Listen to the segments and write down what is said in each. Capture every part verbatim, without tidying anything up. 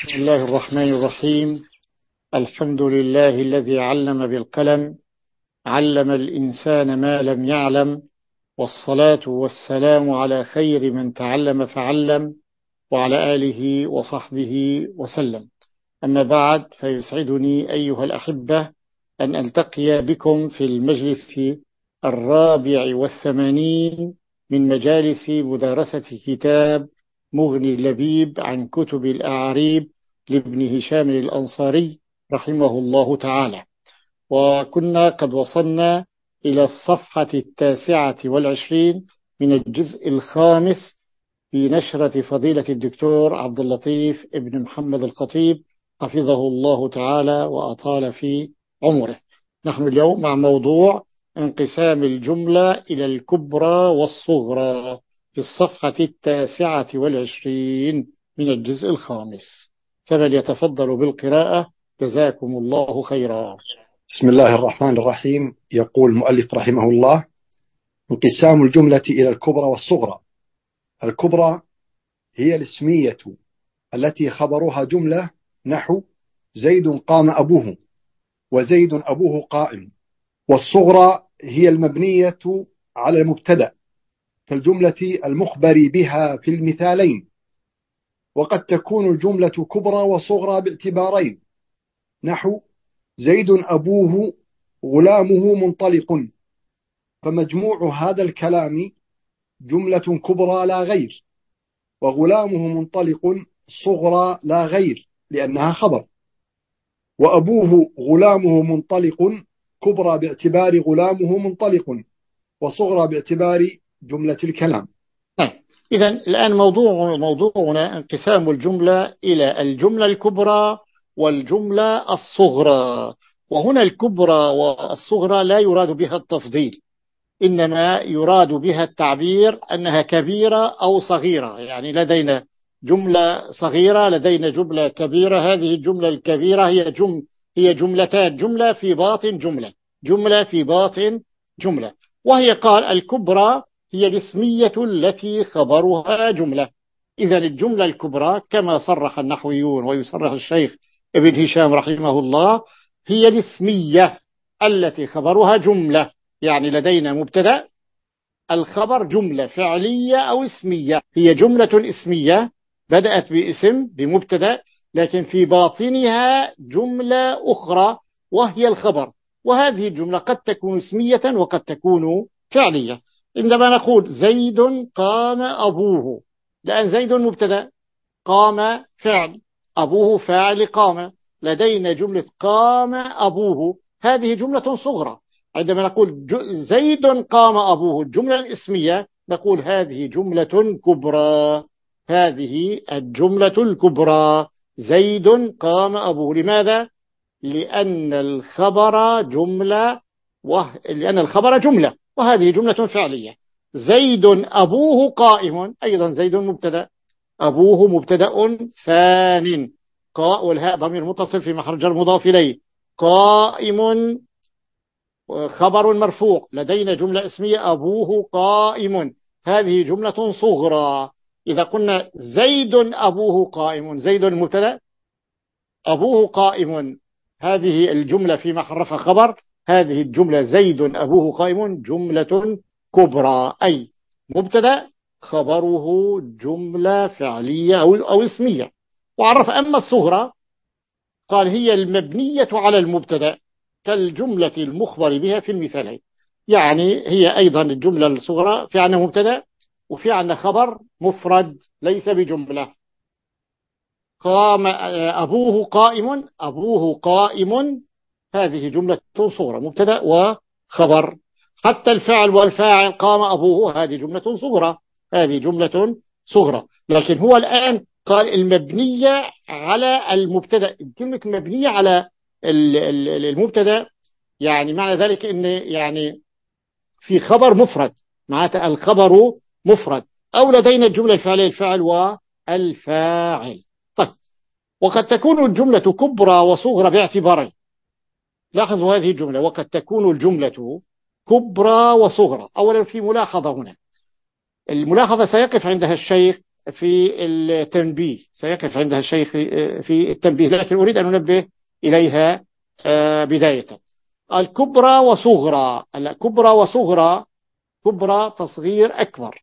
بسم الله الرحمن الرحيم. الحمد لله الذي علم بالقلم، علم الإنسان ما لم يعلم، والصلاة والسلام على خير من تعلم فعلم، وعلى آله وصحبه وسلم. أما بعد، فيسعدني أيها الأحبة أن ألتقي بكم في المجلس الرابع والثمانين من مجالس مدارسة كتاب مغني اللبيب عن كتب الأعاريب لابن هشام الأنصاري رحمه الله تعالى. وكنا قد وصلنا إلى الصفحة التاسعة والعشرين من الجزء الخامس في نشرة فضيلة الدكتور عبد اللطيف ابن محمد الخطيب حفظه الله تعالى وأطال في عمره. نحن اليوم مع موضوع انقسام الجملة إلى الكبرى والصغرى في الصفحة التاسعة والعشرين من الجزء الخامس، فمن يتفضل بالقراءة جزاكم الله خيرا. بسم الله الرحمن الرحيم. يقول المؤلف رحمه الله: انقسام الجملة إلى الكبرى والصغرى. الكبرى هي الاسمية التي خبرها جملة، نحو زيد قام أبوه وزيد أبوه قائم. والصغرى هي المبنية على المبتدأ كالجملة المخبر بها في المثالين. وقد تكون الجملة كبرى وصغرى باعتبارين، نحو زيد أبوه غلامه منطلق، فمجموع هذا الكلام جملة كبرى لا غير، وغلامه منطلق صغرى لا غير لأنها خبر. وأبوه غلامه منطلق كبرى باعتبار غلامه منطلق، وصغرى باعتبار جملة الكلام. إذا الآن موضوع موضوعنا انقسام الجملة إلى الجملة الكبرى والجملة الصغرى. وهنا الكبرى والصغرى لا يراد بها التفضيل، إنما يراد بها التعبير أنها كبيرة أو صغيرة. يعني لدينا جملة صغيرة، لدينا جملة كبيرة. هذه الجملة الكبيرة هي جم هي جملتان، جملة في باطن جملة، جملة في باطن جملة. وهي قال الكبرى هي الاسمية التي خبرها جملة. إذا الجملة الكبرى كما صرح النحويون ويصرح الشيخ ابن هشام رحمه الله هي الاسمية التي خبرها جملة. يعني لدينا مبتدأ، الخبر جملة فعلية أو اسمية. هي جملة اسمية بدأت باسم بمبتدأ، لكن في باطنها جملة أخرى وهي الخبر. وهذه الجملة قد تكون اسمية وقد تكون فعلية. عندما نقول زيد قام أبوه، لأن زيد مبتدأ، قام فعل، أبوه فاعل قام، لدينا جملة قام أبوه، هذه جملة صغرى. عندما نقول زيد قام أبوه الجملة الاسمية، نقول هذه جملة كبرى، هذه الجملة الكبرى. زيد قام أبوه. لماذا؟ لأن الخبر جملة وه... لأن الخبر جملة وهذه جملة فعلية. زيد أبوه قائم، أيضا زيد مبتدأ، أبوه مبتدأ ثان، قاء والهاء ضمير متصل في محل جر مضاف إليه. قائم خبر مرفوع، لدينا جملة اسمية أبوه قائم، هذه جملة صغرى. إذا قلنا زيد أبوه قائم، زيد مبتدأ، أبوه قائم، هذه الجملة في محل رفع خبر، هذه الجملة زيد أبوه قائم جملة كبرى، أي مبتدأ خبره جملة فعلية أو, أو اسمية. وعرف أما الصغرى قال هي المبنية على المبتدأ كالجملة المخبر بها في المثالين. يعني هي أيضا الجملة الصغرى في عنا مبتدأ وفي عنا خبر مفرد ليس بجملة. قام أبوه قائم، أبوه قائم، هذه جملة صغرى مبتدأ وخبر. حتى الفعل والفاعل قام أبوه، هذه جملة صغرى، هذه جملة صغرى. لكن هو الآن قال المبنية على المبتدأ. كلمة مبنية على المبتدأ يعني معنى ذلك ان يعني في خبر مفرد، معناتها الخبر مفرد، أو لدينا الجملة الفعلية الفاعل والفاعل. طيب، وقد تكون الجملة كبرى وصغرى باعتبارين. لاحظوا هذه الجملة: وقد تكون الجملة كبرى وصغرى. أولا في ملاحظة هنا، الملاحظة سيقف عندها الشيخ في التنبيه، سيقف عندها الشيخ في التنبيه، لكن أريد أن أنبه إليها بداية. الكبرى وصغرى، الكبرى وصغرى، كبرى تصغير أكبر،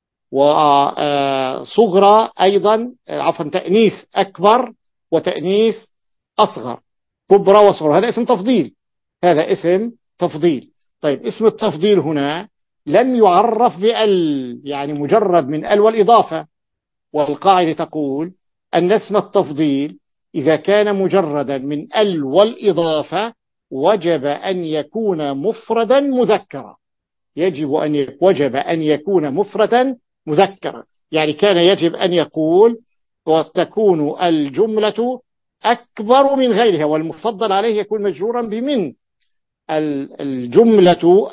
وصغرى أيضا عفوا تأنيث أكبر وتأنيث أصغر، كبرى وصغرى، هذا اسم تفضيل، هذا اسم تفضيل. طيب اسم التفضيل هنا لم يعرف بأل، يعني مجرد من أل والإضافة، والقاعدة تقول أن اسم التفضيل إذا كان مجردا من ال والإضافة وجب أن يكون مفردا مذكرا، يجب أن وجب أن يكون مفردا مذكرا، يعني كان يجب أن يقول وتكون الجملة أكبر من غيرها، والمفضل عليه يكون مجرورا بمن، الجملة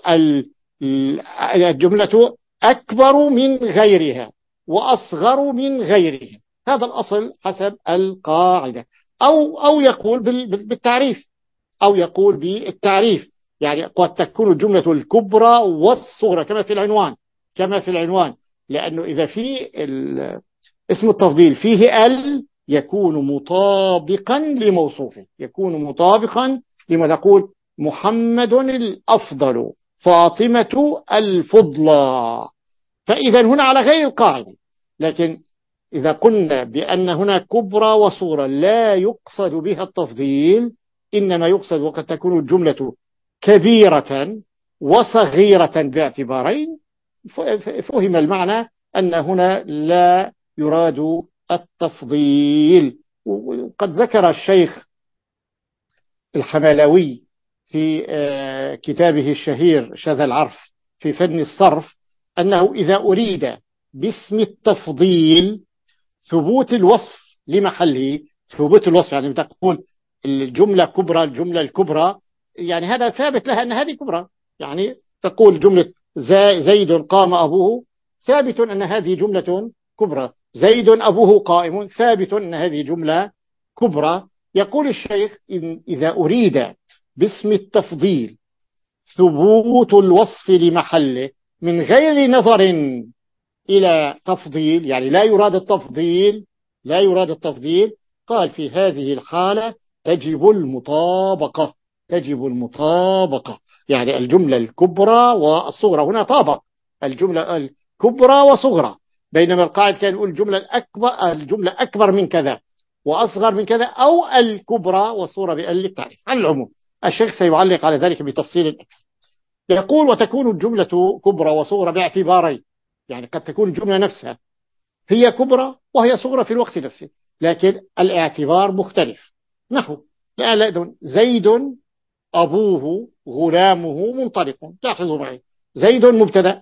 الجملة أكبر من غيرها وأصغر من غيرها، هذا الأصل حسب القاعدة. أو أو يقول بالتعريف، أو يقول بالتعريف، يعني قد تكون الجملة الكبرى والصغرى كما في العنوان، كما في العنوان، لأنه إذا في اسم التفضيل فيه ال يكون مطابقا لموصوفه، يكون مطابقا لما نقول محمد الأفضل، فاطمة الفضلى، فإذا هنا على غير القاعدة. لكن إذا قلنا بأن هنا كبرى وصغرى لا يقصد بها التفضيل، إنما يقصد وقد تكون الجملة كبيرة وصغيرة باعتبارين، فهم المعنى أن هنا لا يراد التفضيل. وقد ذكر الشيخ الحملاوي في كتابه الشهير شذا العرف في فن الصرف أنه إذا أريد باسم التفضيل ثبوت الوصف لمحله، ثبوت الوصف يعني تقول الجملة كبرى، الجملة الكبرى، يعني هذا ثابت لها أن هذه كبرى، يعني تقول جملة زيد قام أبوه، ثابت أن هذه جملة كبرى، زيد أبوه قائم، ثابت أن هذه جملة كبرى. يقول الشيخ إن إذا أريد باسم التفضيل ثبوت الوصف لمحله من غير نظر إلى تفضيل، يعني لا يراد التفضيل، لا يراد التفضيل، قال في هذه الحالة تجب المطابقة، تجب المطابقة، يعني الجملة الكبرى والصغرى هنا طابق الجملة الكبرى وصغرى، بينما القاعد كان يقول الجملة الأكبر، الجملة أكبر من كذا وأصغر من كذا، أو الكبرى والصغرى بأل التعريف. على العموم الشيخ سيعلق على ذلك بتفصيل أكثر. يقول وتكون الجملة كبرى وصغرى باعتبارين، يعني قد تكون الجملة نفسها هي كبرى وهي صغرى في الوقت نفسه، لكن الاعتبار مختلف. نحو لا زيد أبوه غلامه منطلق، لاحظوا معي، زيد مبتدأ،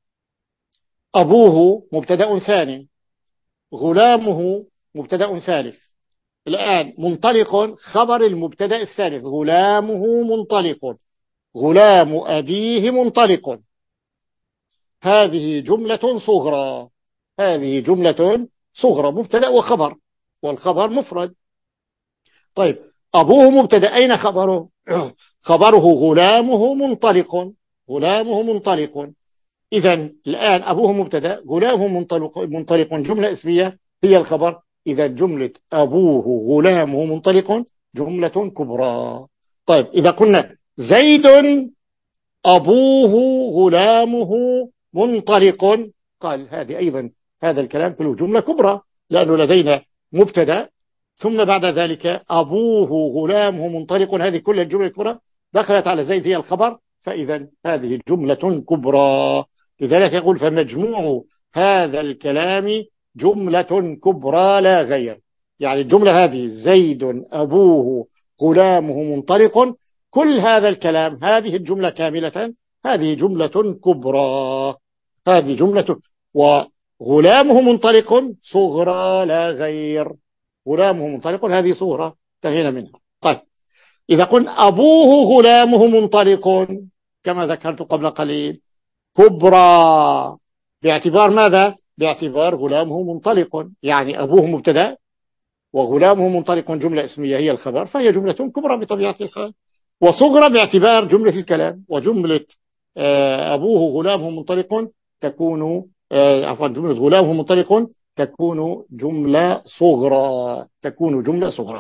أبوه مبتدأ ثاني، غلامه مبتدأ ثالث. الآن منطلق خبر المبتدأ الثالث، غلامه منطلق، غلام أبيه منطلق، هذه جملة صغرى، هذه جملة صغرى، مبتدأ وخبر، والخبر مفرد. طيب أبوه مبتدأ، أين خبره؟ خبره غلامه منطلق، غلامه منطلق. إذن الآن أبوه مبتدأ، غلامه منطلق، منطلق جملة اسمية هي الخبر، إذا جملة أبوه غلامه منطلق جملة كبرى. طيب إذا قلنا زيد أبوه غلامه منطلق، قال هذه أيضا هذا الكلام كله جملة كبرى، لأنه لدينا مبتدأ ثم بعد ذلك أبوه غلامه منطلق، هذه كل الجملة الكبرى دخلت على زيد هي الخبر، فإذا هذه جملة كبرى. لذلك يقول فمجموع هذا الكلام جملة كبرى لا غير، يعني الجملة هذه زيد أبوه غلامه منطلق، كل هذا الكلام هذه الجملة كاملة هذه جملة كبرى، هذه جملة. وغلامه منطلق صغرى لا غير، غلامه منطلق هذه صغرى انتهينا منها. طيب إذا قلنا أبوه غلامه منطلق كما ذكرت قبل قليل كبرى، باعتبار ماذا؟ باعتبار غلامه منطلق، يعني أبوه مبتدأ وغلامه منطلق جملة اسمية هي الخبر، فهي جملة كبرى بطبيعة الحال. وصغرى باعتبار جملة الكلام، وجملة أبوه غلامه منطلق تكون عفوا جملة غلامه منطلق تكون جملة صغرى، تكون جملة صغرى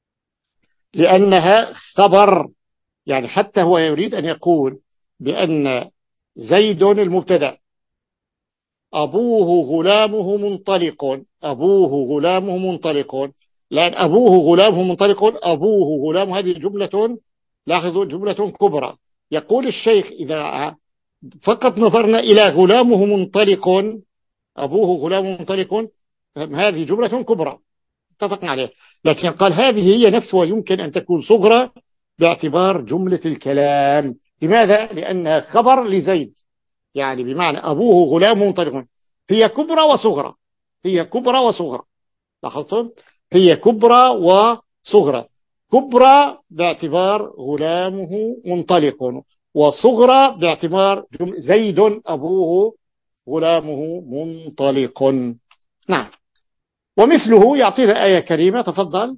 لأنها خبر. يعني حتى هو يريد أن يقول بأن زيد المبتدأ، أبوه غلامه منطلق، أبوه غلامه منطلق، لأن أبوه غلامه منطلق، أبوه غلام، هذه جملة، لاحظوا جملة كبرى. يقول الشيخ إذا فقط نظرنا إلى غلامه منطلق، أبوه غلام منطلق، هذه جملة كبرى اتفقنا عليه، لكن قال هذه هي نفسها يمكن أن تكون صغرى باعتبار جملة الكلام. لماذا؟ لأنها خبر لزيد، يعني بمعنى أبوه غلام منطلق، هي كبرى وصغرى، هي كبرى وصغرى. لاحظتم؟ هي كبرى وصغرى. كبرى باعتبار غلامه منطلق، وصغرى باعتبار زيد أبوه غلامه منطلق. نعم. ومثله يعطينا آية كريمة، تفضل.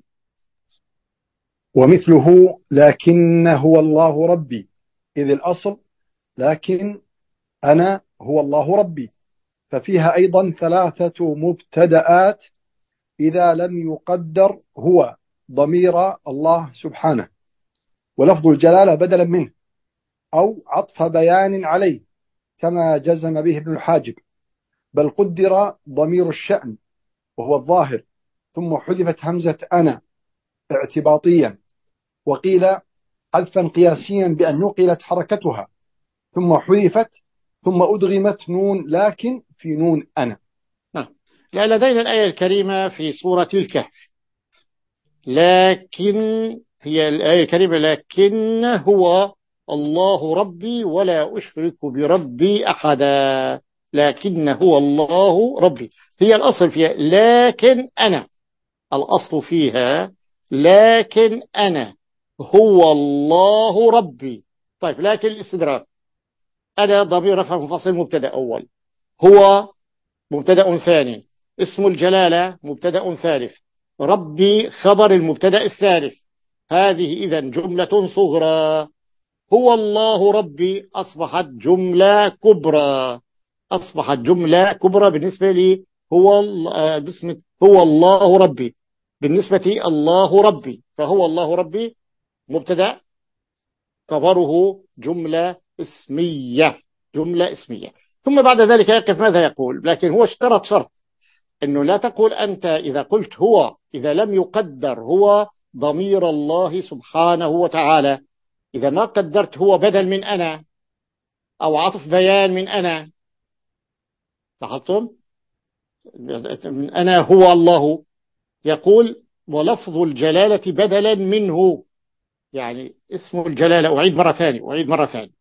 ومثله لكن هو الله ربي، إذ الأصل لكن أنا هو الله ربي، ففيها أيضا ثلاثة مبتدآت إذا لم يقدر هو ضمير الله سبحانه، ولفظ الجلالة بدلا منه أو عطف بيان عليه كما جزم به ابن الحاجب، بل قدر ضمير الشأن وهو الظاهر، ثم حذفت همزة أنا اعتباطيا، وقيل حذفا قياسيا بأن نقلت حركتها ثم حذفت ثم أدغمت نون لكن في نون أنا. نعم. لا لدينا الآية الكريمة في سورة الكهف، لكن هي الآية الكريمة لكن هو الله ربي ولا أشرك بربي أحدا، لكن هو الله ربي، هي الأصل فيها لكن أنا، الأصل فيها لكن أنا هو الله ربي. طيب لكن الاستدراك، أنا ضمير رفع منفصل مبتدأ أول، هو مبتدأ ثاني، اسم الجلالة مبتدأ ثالث، ربي خبر المبتدأ الثالث، هذه إذن جملة صغرى. هو الله ربي أصبحت جملة كبرى، أصبحت جملة كبرى بالنسبة لي هو باسم هو الله ربي، بالنسبة الله ربي، فهو الله ربي مبتدأ خبره جملة اسمية، جملة اسمية. ثم بعد ذلك يقف ماذا يقول؟ لكن هو اشترط شرط أنه لا تقول أنت إذا قلت هو، إذا لم يقدر هو ضمير الله سبحانه وتعالى، إذا ما قدرت هو بدل من أنا أو عطف بيان من أنا، لاحظتم؟ من أنا هو الله، يقول ولفظ الجلالة بدلا منه، يعني اسم الجلالة، أعيد مرة ثانية أعيد مرة ثانية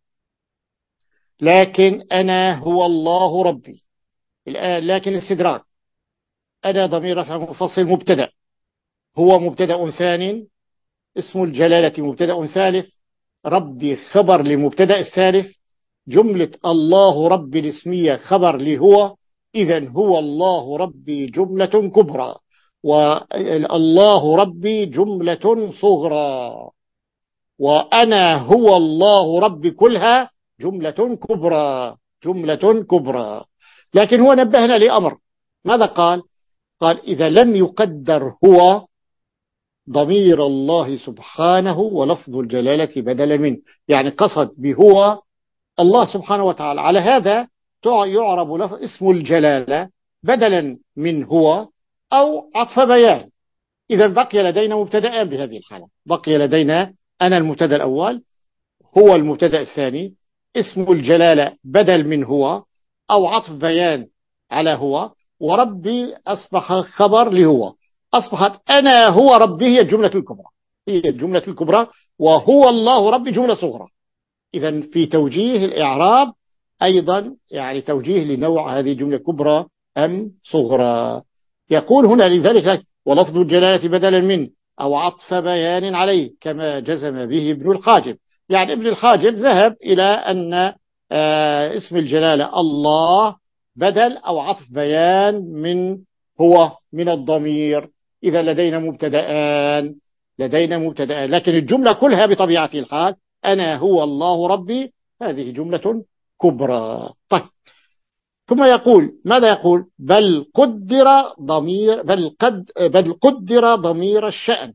لكن أنا هو الله ربي. الآن لكن استدراك، أنا ضمير رفع منفصل مبتدأ، هو مبتدأ ثاني، اسم الجلالة مبتدأ ثالث، ربي خبر لمبتدأ الثالث، جملة الله ربي الاسمية خبر لهو، إذن هو الله ربي جملة كبرى، والله ربي جملة صغرى، وأنا هو الله ربي كلها جملة كبرى، جملة كبرى. لكن هو نبهنا لأمر، ماذا قال؟ قال إذا لم يقدر هو ضمير الله سبحانه ولفظ الجلالة بدلا منه، يعني قصد بهو الله سبحانه وتعالى، على هذا يعرب له اسم الجلالة بدلا من هو أو عطف بيان. إذا بقي لدينا مبتدأ بهذه الحالة، بقي لدينا أنا المبتدأ الأول، هو المبتدأ الثاني، اسم الجلالة بدل من هو أو عطف بيان على هو، وربي أصبح خبر لهو، أصبحت أنا هو ربي هي الجملة الكبرى، هي الجملة الكبرى، وهو الله ربي جملة صغرى. إذا في توجيه الإعراب أيضا يعني توجيه لنوع هذه جملة كبرى أم صغرى. يقول هنا لذلك ولفظ الجلالة بدلا منه أو عطف بيان عليه كما جزم به ابن الحاجب، يعني ابن الحاجب ذهب إلى أن اسم الجلالة الله بدل أو عطف بيان من هو من الضمير. إذا لدينا مبتدآن، لدينا مبتدآن، لكن الجملة كلها بطبيعة الحال أنا هو الله ربي، هذه جملة كبرى. طيب ثم يقول ماذا يقول؟ بل قدر ضمير بل قد بل قدر ضمير الشأن.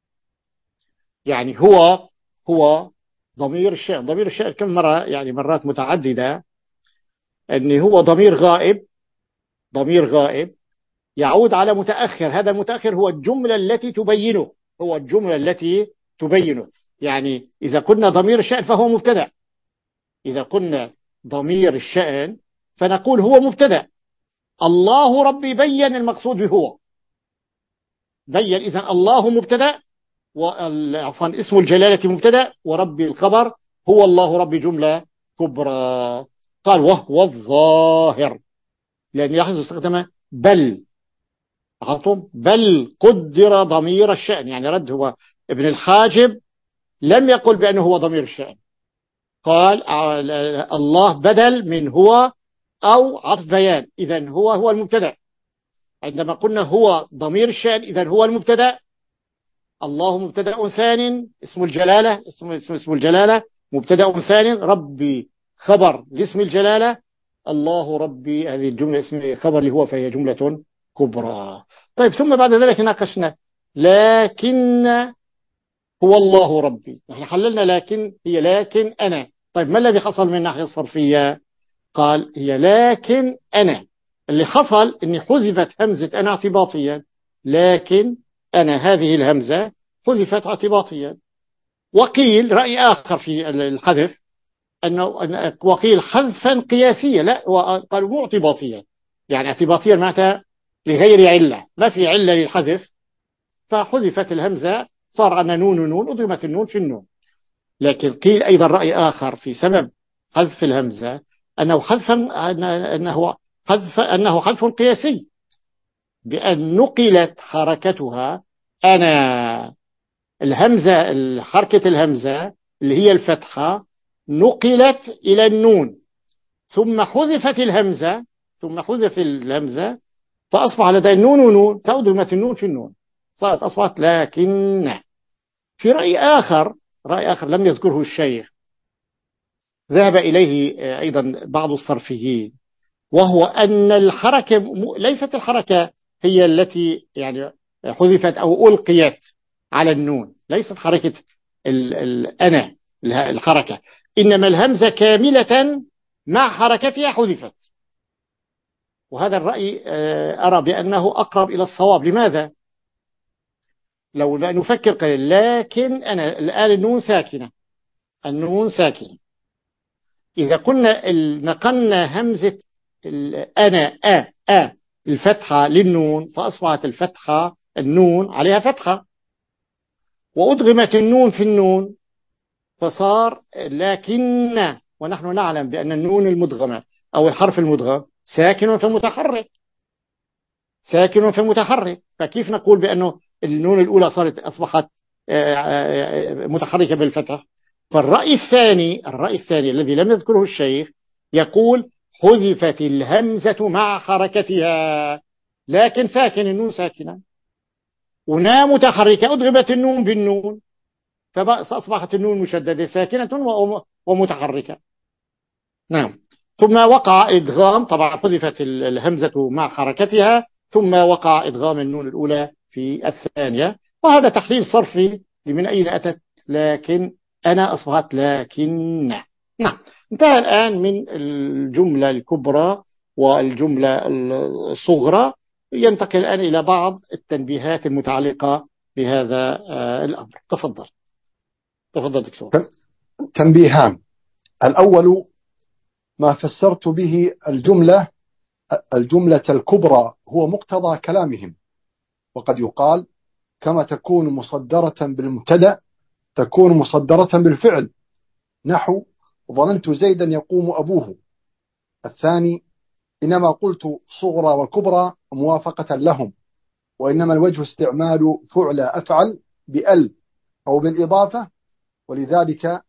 يعني هو هو ضمير الشأن. ضمير الشأن كم مرة؟ يعني مرات متعددة، أن هو ضمير غائب. ضمير غائب يعود على متأخر. هذا المتأخر هو الجملة التي تبينه. هو الجملة التي تبينه. يعني إذا قلنا ضمير الشأن فهو مبتدأ. إذا قلنا ضمير الشأن فنقول هو مبتدأ. الله ربي بين المقصود به. بين. إذن الله مبتدأ، عفوا اسم الجلالة مبتدأ، وربي الخبر، هو الله ربي جملة كبرى. قال وهو الظاهر، لأن يحدث استخدم بل. عطم بل قدر ضمير الشأن، يعني رد. هو ابن الحاجب لم يقل بأنه هو ضمير الشأن، قال الله بدل من هو أو عطف بيان. إذن هو هو المبتدأ. عندما قلنا هو ضمير الشأن إذن هو المبتدأ. الله مبتدأ ثان، اسم الجلالة اسم, اسم, اسم الجلالة مبتدأ ثان، ربي خبر لاسم الجلالة، الله ربي هذه الجملة اسم خبر اللي هو، فهي جملة كبرى. طيب ثم بعد ذلك ناقشنا لكن هو الله ربي. نحن حللنا لكن هي لكن أنا. طيب ما الذي حصل من الناحية الصرفية؟ قال هي لكن أنا. اللي حصل أني حذفت همزة أنا اعتباطيا. لكن أنا هذه الهمزة حذفت اعتباطيا. وقيل رأي آخر في الحذف أنه وقيل حذفا قياسيا، لا قالوا مو اعتباطيا. يعني اعتباطيا معناتها لغير علة، ما في علة للحذف، فحذفت الهمزة، صار عندنا نون ونون، أضمت النون في النون. لكن قيل أيضا رأي آخر في سبب حذف الهمزة أنه حذفا أنه حذف أنه حذف قياسي، بأن نقلت حركتها. أنا الهمزة حركة الهمزة اللي هي الفتحة نقلت إلى النون، ثم حذفت الهمزة ثم حذف الهمزة فأصبح لدى النون ونون، فأضمت النون في النون، صارت أصبحت لكن. في رأي آخر رأي آخر لم يذكره الشيخ، ذهب إليه أيضا بعض الصرفيين، وهو أن الحركة ليست الحركة هي التي يعني حذفت أو ألقيت على النون، ليست حركة ال ال أنا الحركة، إنما الهمزة كاملة مع حركتها حذفت. وهذا الرأي أرى بأنه أقرب إلى الصواب. لماذا؟ لو نفكر قليل، لكن أنا الآن النون ساكنة، النون ساكنة. إذا قلنا نقلنا همزة أنا أ أ الفتحة للنون، فأصبحت الفتحة النون عليها فتحة، وأدغمت النون في النون فصار لكن. ونحن نعلم بأن النون المدغمة أو الحرف المدغم ساكن فمتحرك، ساكن فمتحرك. فكيف نقول بأنه النون الأولى صارت أصبحت متحركة بالفتح؟ فالرأي الثاني الرأي الثاني الذي لم يذكره الشيخ يقول حذفت الهمزة مع حركتها، لكن ساكن النون ساكنة، ونا متحركة، أدغمت النون بالنون فأصبحت النون مشددة ساكنة ومتحركة. نعم. ثم وقع إدغام، طبعا حذفت الهمزة مع حركتها، ثم وقع إدغام النون الأولى في الثانية. وهذا تحليل صرفي لمن أين أتت لكن أنا أصبحت لكن. نعم. انتهى الآن من الجملة الكبرى والجملة الصغرى. ينتقل الآن إلى بعض التنبيهات المتعلقة بهذا الأمر. تفضل تفضل دكتور. تنبيهان. الأول ما فسرت به الجملة الجملة الكبرى هو مقتضى كلامهم، وقد يقال كما تكون مصدرة بالمبتدأ تكون مصدرة بالفعل، نحو ظننت زيدا يقوم أبوه. الثاني إنما قلت صغرى وكبرى موافقة لهم، وإنما الوجه استعمال فعل أفعل بأل أو بالإضافة، ولذلك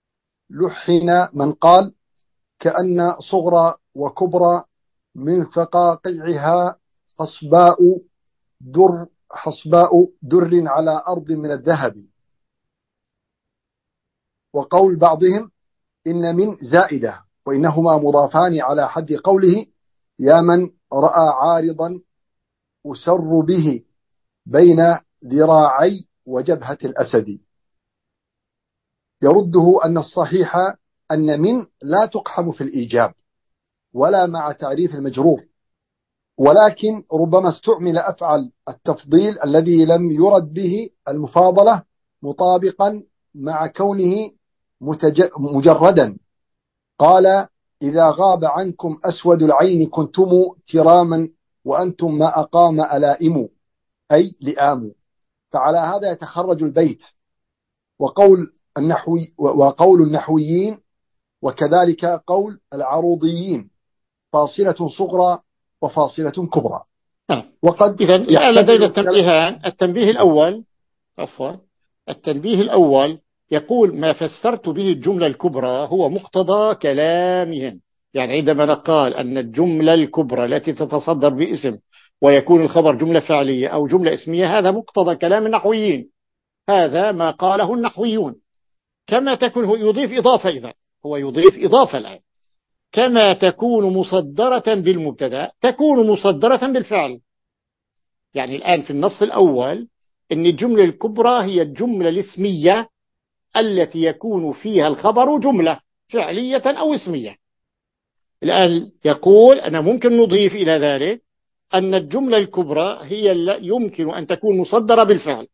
لحن من قال كأن صغرى وكبرى من فقاقعها حصباء در حصباء در على أرض من الذهب. وقول بعضهم إن من زائدة، وإنهما مضافان على حد قوله يا من رأى عارضا أسر به بين ذراعي وجبهة الأسد. يرده أن الصحيح أن من لا تقحم في الإيجاب ولا مع تعريف المجرور، ولكن ربما استعمل أفعل التفضيل الذي لم يرد به المفاضلة مطابقا مع كونه مجردا. قال: إذا غاب عنكم أسود العين كنتم كراما وأنتم ما أقام ألائم، أي لئام. فعلى هذا يتخرج البيت. وقول النحوي وقول النحويين وكذلك قول العروضيين فاصلة صغرى وفاصلة كبرى. وقد إذا لدينا التنبيهان. التنبيه الأول عفوا التنبيه الأول يقول: ما فسرت به الجملة الكبرى هو مقتضى كلامهم. يعني عندما نقال أن الجملة الكبرى التي تتصدر باسم ويكون الخبر جملة فعلية أو جملة اسمية، هذا مقتضى كلام النحويين، هذا ما قاله النحويون. كما تكون هو يضيف إضافة، إذا هو يضيف إضافة الآن، كما تكون مصدرة بالمبتدأ تكون مصدرة بالفعل. يعني الآن في النص الأول إن الجملة الكبرى هي الجملة الاسمية التي يكون فيها الخبر جملة فعلية أو اسمية. الآن يقول أنا ممكن نضيف إلى ذلك أن الجملة الكبرى هي يمكن أن تكون مصدرة بالفعل،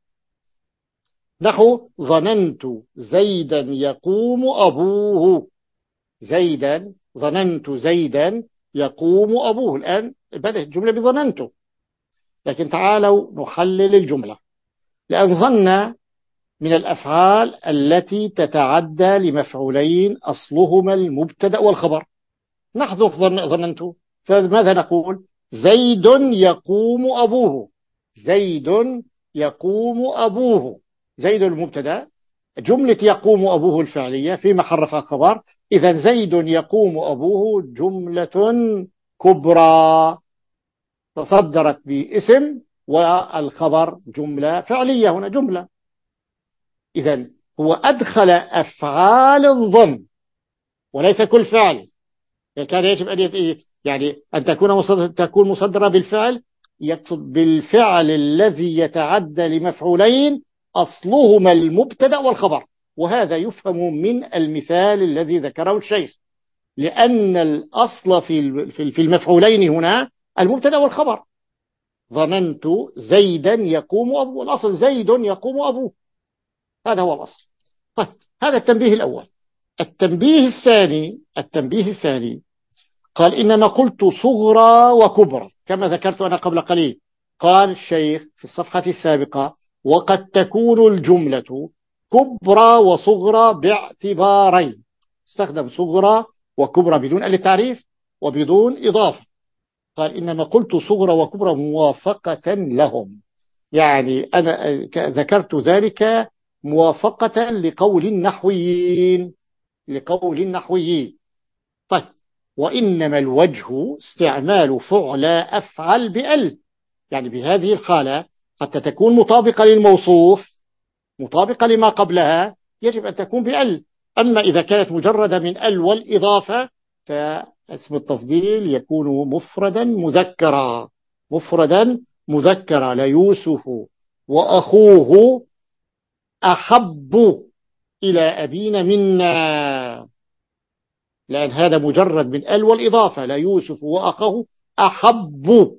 نحو: ظننت زيدا يقوم أبوه. زيدا ظننت زيدا يقوم أبوه. الآن بدأت الجملة بظننت، لكن تعالوا نحلل الجملة. لأن ظن من الأفعال التي تتعدى لمفعولين أصلهما المبتدأ والخبر. نحذف ظننت، فماذا نقول؟ زيد يقوم أبوه. زيد يقوم أبوه. زيد المبتدأ، جملة يقوم أبوه الفعلية في محل رفع خبر. إذا زيد يقوم أبوه جملة كبرى تصدرت باسم والخبر جملة فعلية، هنا جملة. إذا هو أدخل أفعال الظن وليس كل فعل. كان يجب أن يعني أن تكون مصدرة تكون مصدرة بالفعل، يقصد بالفعل الذي يتعدى لمفعولين أصلهما المبتدأ والخبر. وهذا يفهم من المثال الذي ذكره الشيخ، لأن الأصل في في المفعولين هنا المبتدأ والخبر. ظننت زيدا يقوم أبوه، الأصل زيد يقوم أبوه، هذا هو الأصل. طيب، هذا التنبيه الأول. التنبيه الثاني التنبيه الثاني قال: إنما قلت صغرى وكبرى كما ذكرت أنا قبل قليل. قال الشيخ في الصفحة السابقة: وقد تكون الجملة كبرى وصغرى باعتبارين. استخدم صغرى وكبرى بدون التعريف وبدون إضافة. قال: إنما قلت صغرى وكبرى موافقة لهم. يعني أنا ذكرت ذلك موافقة لقول النحويين لقول النحويين طيب، وإنما الوجه استعمال فعل أفعل بأل. يعني بهذه الحالة حتى تكون مطابقة للموصوف مطابقة لما قبلها يجب أن تكون بأل. أما إذا كانت مجردة من أل والإضافة فاسم التفضيل يكون مفردا مذكرا مفردا مذكرا. ليوسف وأخوه أحب إلى أبينا منا، لأن هذا مجرد من ال والإضافة. ليوسف وأخوه أحب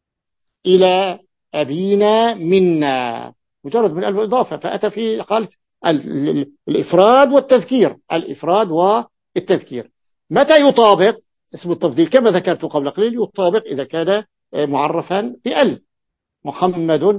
إلى أبينا منا، مجرد من ال والإضافة، فأتى في حالة الإفراد والتذكير الإفراد والتذكير. متى يطابق اسم التفضيل؟ كما ذكرت قبل قليل، يطابق إذا كان معرفا بأل. محمد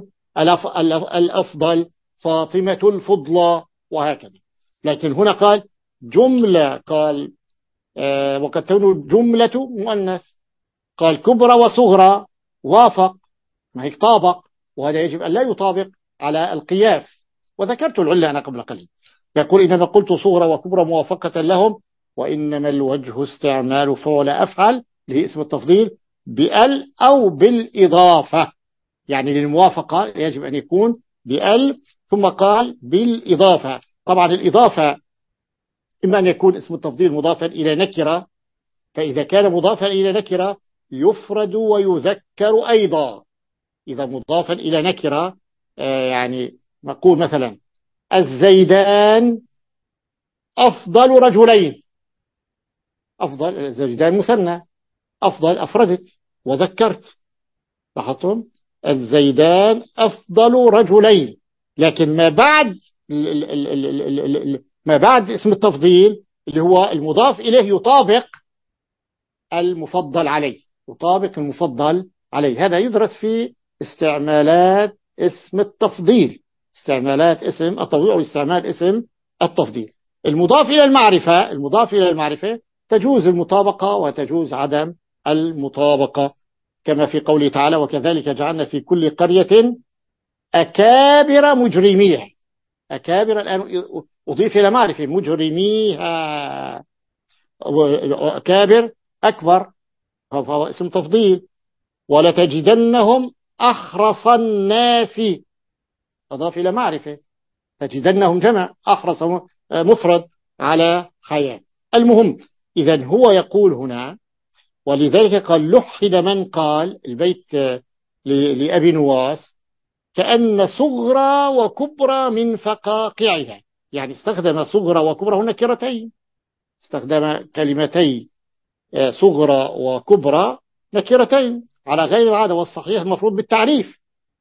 الأفضل، فاطمة الفضلى، وهكذا. لكن هنا قال جملة، قال آه وقد تكون جملة مؤنث، قال كبرى وصغرى، وافق، ما هيك طابق، وهذا يجب أن لا يطابق على القياس. وذكرت العلة أنا قبل قليل. يقول: إنما قلت صغرى وكبرى موافقة لهم، وإنما الوجه استعمال فعل أفعل اللي اسم التفضيل بأل أو بالإضافة. يعني للموافقة يجب أن يكون بأل، ثم قال بالإضافة. طبعا الإضافة إما أن يكون اسم التفضيل مضافا إلى نكرة، فإذا كان مضافا إلى نكرة يفرد ويذكر أيضا. إذا مضافا إلى نكرة، يعني نقول مثلا الزيدان أفضل رجلين. أفضل الزيدان مثنى، أفضل أفردت وذكرت. لاحظتم؟ الزيدان أفضل رجلين. لكن ما بعد ما بعد اسم التفضيل اللي هو المضاف إليه يطابق المفضل عليه، يطابق المفضل عليه. هذا يدرس في استعمالات اسم التفضيل، استعمالات اسم التفضيل أو استعمال اسم التفضيل. المضاف إلى المعرفة، المضاف إلى المعرفة تجوز المطابقة وتجوز عدم المطابقة، كما في قوله تعالى وكذلك جعلنا في كل قرية أكابر مجرميها. أكابر الآن أضيف إلى معرفة، مجرميها، أكابر أكبر فهو اسم تفضيل. ولتجدنهم أحرص الناس، أضاف إلى معرفة، تجدنهم جمع، أحرص مفرد على حياة. المهم، إذن هو يقول هنا، ولذلك قال لحد من قال البيت لأبي نواس كأن صغرى وكبرى من فقاقعها. يعني استخدم صغرى وكبرى هنا نكرتين، استخدم كلمتين صغرى وكبرى نكرتين على غير العادة، والصحيح المفروض بالتعريف،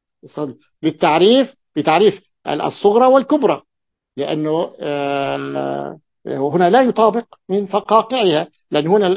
بالتعريف بتعريف الصغرى والكبرى، لأنه هنا لا يطابق من فقاقعها، لأن هنا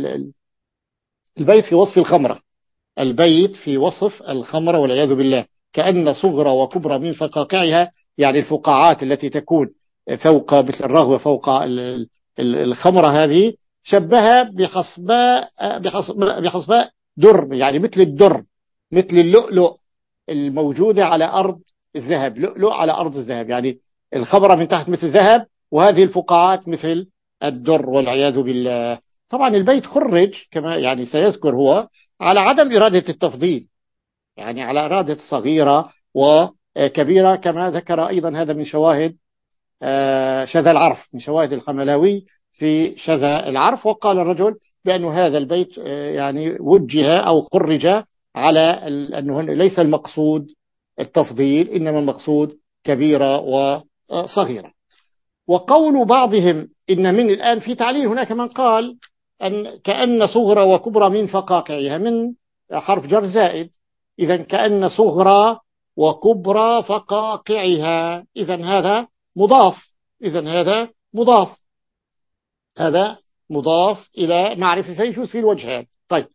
البيت في وصف الخمرة، البيت في وصف الخمرة والعياذ بالله. كأن صغرى وكبرى من فقاقعها، يعني الفقاعات التي تكون فوق مثل الرغوة فوق الخمرة هذه، شبهها بحصباء بحصباء در، يعني مثل الدر، مثل اللؤلؤ الموجودة على أرض الذهب، لؤلؤ على أرض الذهب، يعني الخمرة من تحت مثل الذهب وهذه الفقاعات مثل الدر والعياذ بالله. طبعا البيت خرج كما يعني سيذكر هو على عدم إرادة التفضيل، يعني على إرادة صغيرة وكبيرة، كما ذكر أيضا هذا من شواهد شذا العرف، من شواهد الحملاوي في شذا العرف. وقال الرجل بأن هذا البيت يعني وجه أو خرج على أنه ليس المقصود التفضيل، إنما المقصود كبيرة وصغيرة. وقول بعضهم إن من الآن في تعليل، هناك من قال أن كأن صغرى وكبرى من فقاقعها من حرف جر زائد، إذا كأن صغرى وكبرى فقاقعها، إذا هذا مضاف، إذا هذا مضاف، هذا مضاف إلى معرفة فيجوز في الوجهان. طيب،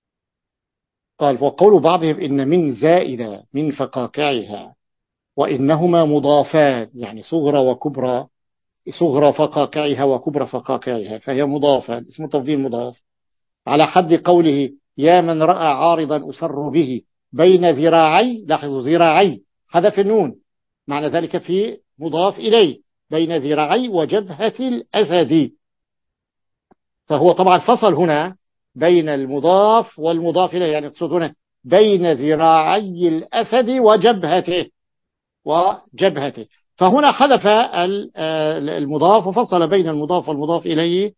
قال وقول بعضهم إن من زائدة من فقاقعها وإنهما مضافان، يعني صغرى وكبرى، صغرى فقاقعها وكبرى فقاقعها، فهي مضافة، اسم تفضيل مضاف، على حد قوله يا من رأى عارضا أسر به بين ذراعي، لاحظوا ذراعي حذف النون، معنى ذلك في مضاف إليه، بين ذراعي وجبهة الأسد. فهو طبعا فصل هنا بين المضاف والمضاف إليه، يعني يقصد هنا بين ذراعي الأسد وجبهته وجبهته، فهنا حذف المضاف وفصل بين المضاف والمضاف إليه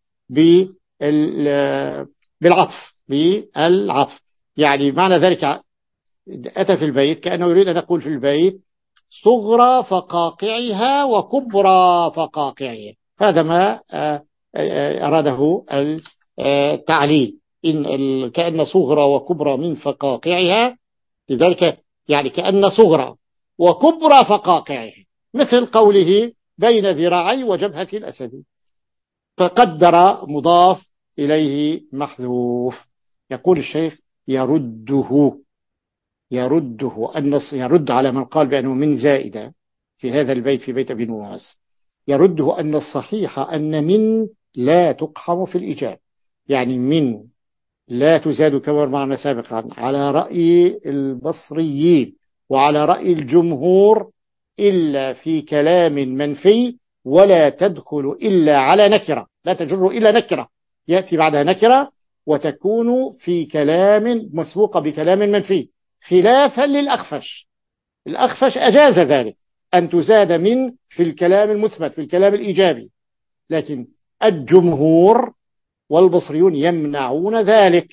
بالعطف، بالعطف. يعني معنى ذلك أتى في البيت كأنه يريد أن يقول في البيت صغرى فقاقعها وكبرى فقاقعها، هذا ما أراده التعليل، إن كأن صغرى وكبرى من فقاقعها، لذلك يعني كأن صغرى وكبرى فقاقعها، مثل قوله بين ذراعي وجبهة الأسد، فقدر مضاف إليه محذوف. يقول الشيخ يرده، يرده النص، يرد على من قال بأنه من زائدة في هذا البيت في بيت أبي نواس، يرده أن الصحيح أن من لا تقحم في الإيجاب، يعني من لا تزاد كما معنا سابقا على رأي البصريين وعلى رأي الجمهور إلا في كلام منفي، ولا تدخل إلا على نكرة، لا تجر إلا نكرة يأتي بعدها نكرة، وتكون في كلام مسبوقة بكلام منفي، خلافا للأخفش. الأخفش أجاز ذلك أن تزاد من في الكلام المثبت في الكلام الإيجابي، لكن الجمهور والبصريون يمنعون ذلك،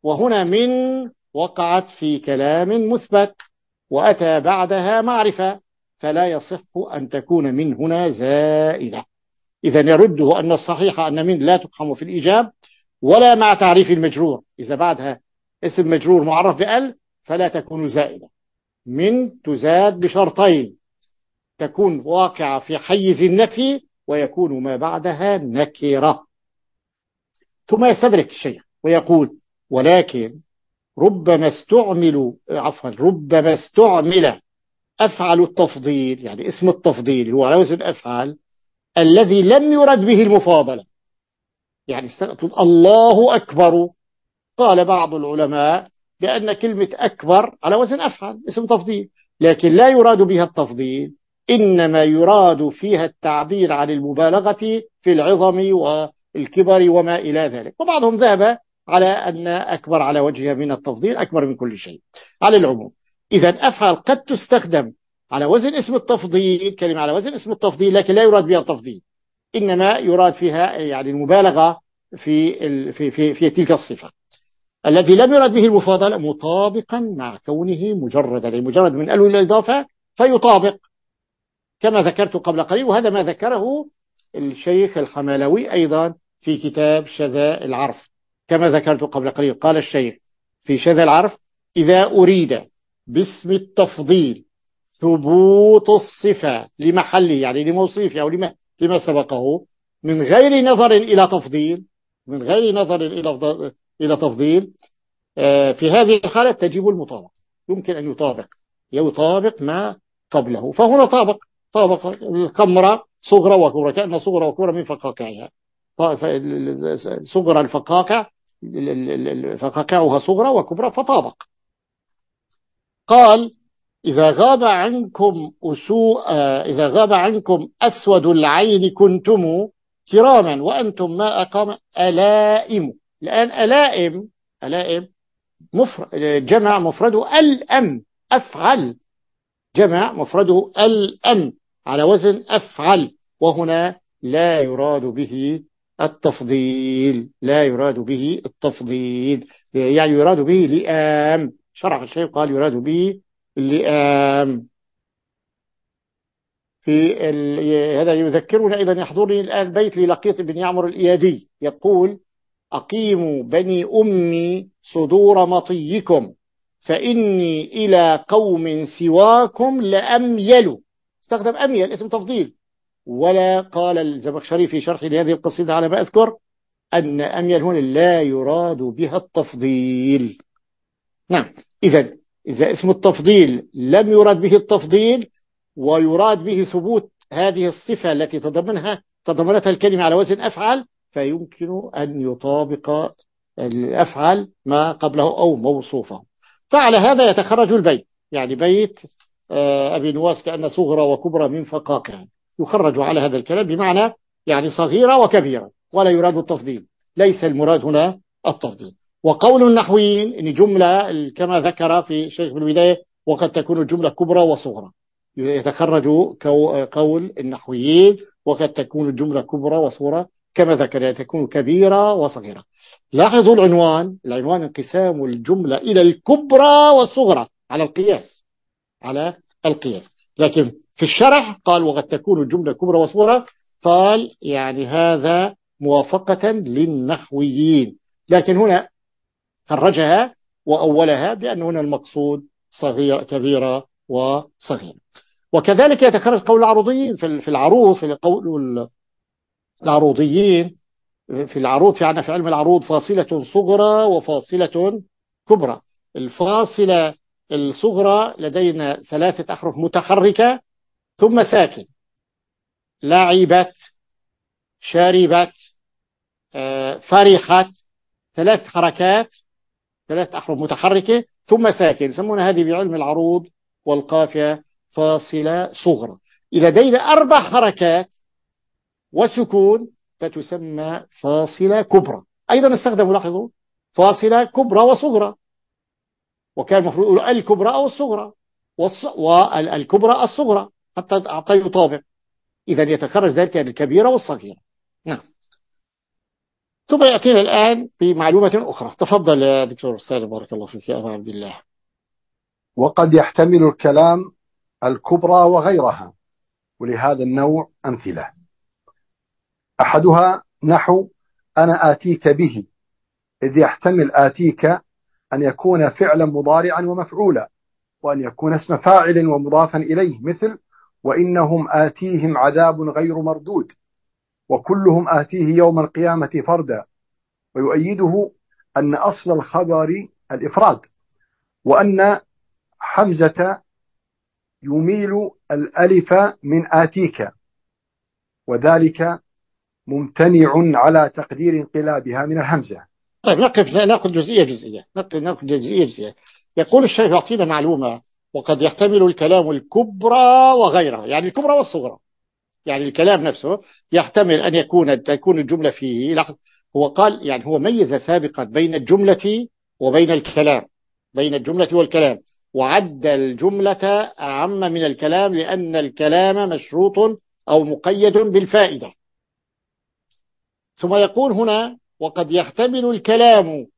وهنا من وقعت في كلام مثبت وأتى بعدها معرفة، فلا يصح أن تكون من هنا زائدة. إذا يرده أن الصحيح أن من لا تقحم في الإيجاب ولا مع تعريف المجرور، إذا بعدها اسم مجرور معرف بأل فلا تكون زائدة. من تزاد بشرطين: تكون واقعة في حيز النفي، ويكون ما بعدها نكرة. ثم يستدرك الشيء ويقول: ولكن ربما استعملوا عفوا ربما استعمل أفعل التفضيل، يعني اسم التفضيل هو على وزن أفعل الذي لم يرد به المفاضلة. يعني الله أكبر، قال بعض العلماء بأن كلمة أكبر على وزن أفعل اسم تفضيل، لكن لا يراد بها التفضيل، إنما يراد فيها التعبير عن المبالغة في العظم والكبر وما إلى ذلك. وبعضهم ذهب على أن أكبر على وجهها من التفضيل، أكبر من كل شيء على العموم. إذا أفعل قد تستخدم على وزن اسم التفضيل، كلمة على وزن اسم التفضيل، لكن لا يراد بها التفضيل، إنما يراد فيها يعني المبالغة في في في, في تلك الصفة. الذي لم يرد به المفاضلة مطابقا مع كونه مجردا، يعني مجرد من ألو إلى الإضافة فيطابق كما ذكرت قبل قليل. وهذا ما ذكره الشيخ الحمالوي أيضا في كتاب شذا العرف. كما ذكرت قبل قليل قال الشيخ في شذا العرف: إذا أريد باسم التفضيل ثبوت الصفة لمحله، يعني لموصيفه أو لما, لما سبقه، من غير نظر إلى تفضيل من غير نظر إلى إلى تفضيل في هذه الحالة تجب المطابقة، يمكن أن يطابق يطابق ما قبله. فهنا طابق طابق الخمرة صغرى وكبرى، كأن صغرى وكبرى من فقاقعها، صغرى الفقاقع فقاقعها صغرى وكبرى فطابق. قال: إذا غاب عنكم أسوء إذا غاب عنكم أسود العين كنتم كراما وأنتم ما أقام ألائم. الآن ألائم ألائم مفرد جمع مفرده الأم، أفعل جمع مفرده الأم على وزن أفعل، وهنا لا يراد به التفضيل لا يراد به التفضيل يعني يراد به لئام. شرح الشيخ قال يراد به اللئام. في هذا يذكرنا أيضا، يحضرني الآن بيت للقيط بن يعمر الإيادي يقول: أقيموا بني أمي صدور مطيكم فإني إلى قوم سواكم لأميل. استخدم أميل اسم تفضيل، ولا قال الزمخشري في شرح لهذه القصيدة على ما أذكر أن أميل هنا لا يراد بها التفضيل. نعم، إذا إذا اسم التفضيل لم يراد به التفضيل ويراد به ثبوت هذه الصفة التي تضمنها تضمنتها الكلمة على وزن أفعل، فيمكن أن يطابق الأفعل ما قبله أو موصوفه. فعلى هذا يتخرج البيت، يعني بيت أبي نواس كأن صغرى وكبرى من فقاقع، يخرج على هذا الكلام بمعنى يعني صغيرة وكبيرة، ولا يراد التفضيل، ليس المراد هنا التفضيل. وقول النحويين إن جملة كما ذكر في شيخ بالبداية وقد تكون الجملة كبرى وصغرى، يتخرج قول النحويين وقد تكون الجملة كبرى وصغرى كما ذكر، يعني تكون كبيرة وصغيرة. لاحظوا العنوان العنوان انقسام الجملة إلى الكبرى والصغرى على القياس على القياس لكن في الشرح قال وقد تكون الجملة كبرى وصغرى، قال يعني هذا موافقة للنحويين، لكن هنا خرجها وأولها بأن هنا المقصود صغيرة كبيرة وصغيرة. وكذلك يتخرج قول العروضيين في العروض، في قول العروضيين في العروض في عنا في علم العروض فاصلة صغرى وفاصلة كبرى. الفاصلة الصغرى لدينا ثلاثة أحرف متحركة ثم ساكن: لعبت، شربت، فرحت، ثلاث حركات ثلاث أحرف متحركة ثم ساكن، يسمونها هذه بعلم العروض والقافية فاصلة صغرى. إذا لدينا أربع حركات وسكون فتسمى فاصلة كبرى. أيضا استخدموا لاحظوا فاصلة كبرى وصغرى، وكان المفروض الكبرى أو الصغرى والكبرى الصغرى حتى حتى يطابق. إذا يتخرج ذلك الكبيرة والصغيرة. نعم. ثم يأتينا الآن بمعلومة أخرى. تفضل يا دكتور سالم، بارك الله فيك يا أبا عبد الله. وقد يحتمل الكلام الكبرى وغيرها، ولهذا النوع أمثلة. أحدها نحو أنا آتيك به، إذ يحتمل آتيك أن يكون فعلا مضارعا ومفعولا، وأن يكون اسم فاعل ومضافا إليه، مثل وإنهم آتيهم عذاب غير مردود، وكلهم آتيه يوم القيامة فردا. ويؤيده أن أصل الخبر الإفراد، وأن حمزة يميل الألف من آتيك، وذلك ممتنع على تقدير انقلابها من الهمزة. طيب نقف نأخذ جزئية جزئية نأخذ جزئية جزئية. يقول الشيخ يعطينا معلومة: وقد يحتمل الكلام الكبرى وغيرها، يعني الكبرى والصغرى. يعني الكلام نفسه يحتمل أن يكون تكون الجملة فيه. هو قال يعني هو ميز سابقا بين الجملة وبين الكلام، بين الجملة والكلام، وعد الجملة أعم من الكلام، لأن الكلام مشروط أو مقيد بالفائدة. ثم يقول هنا: وقد يحتمل الكلام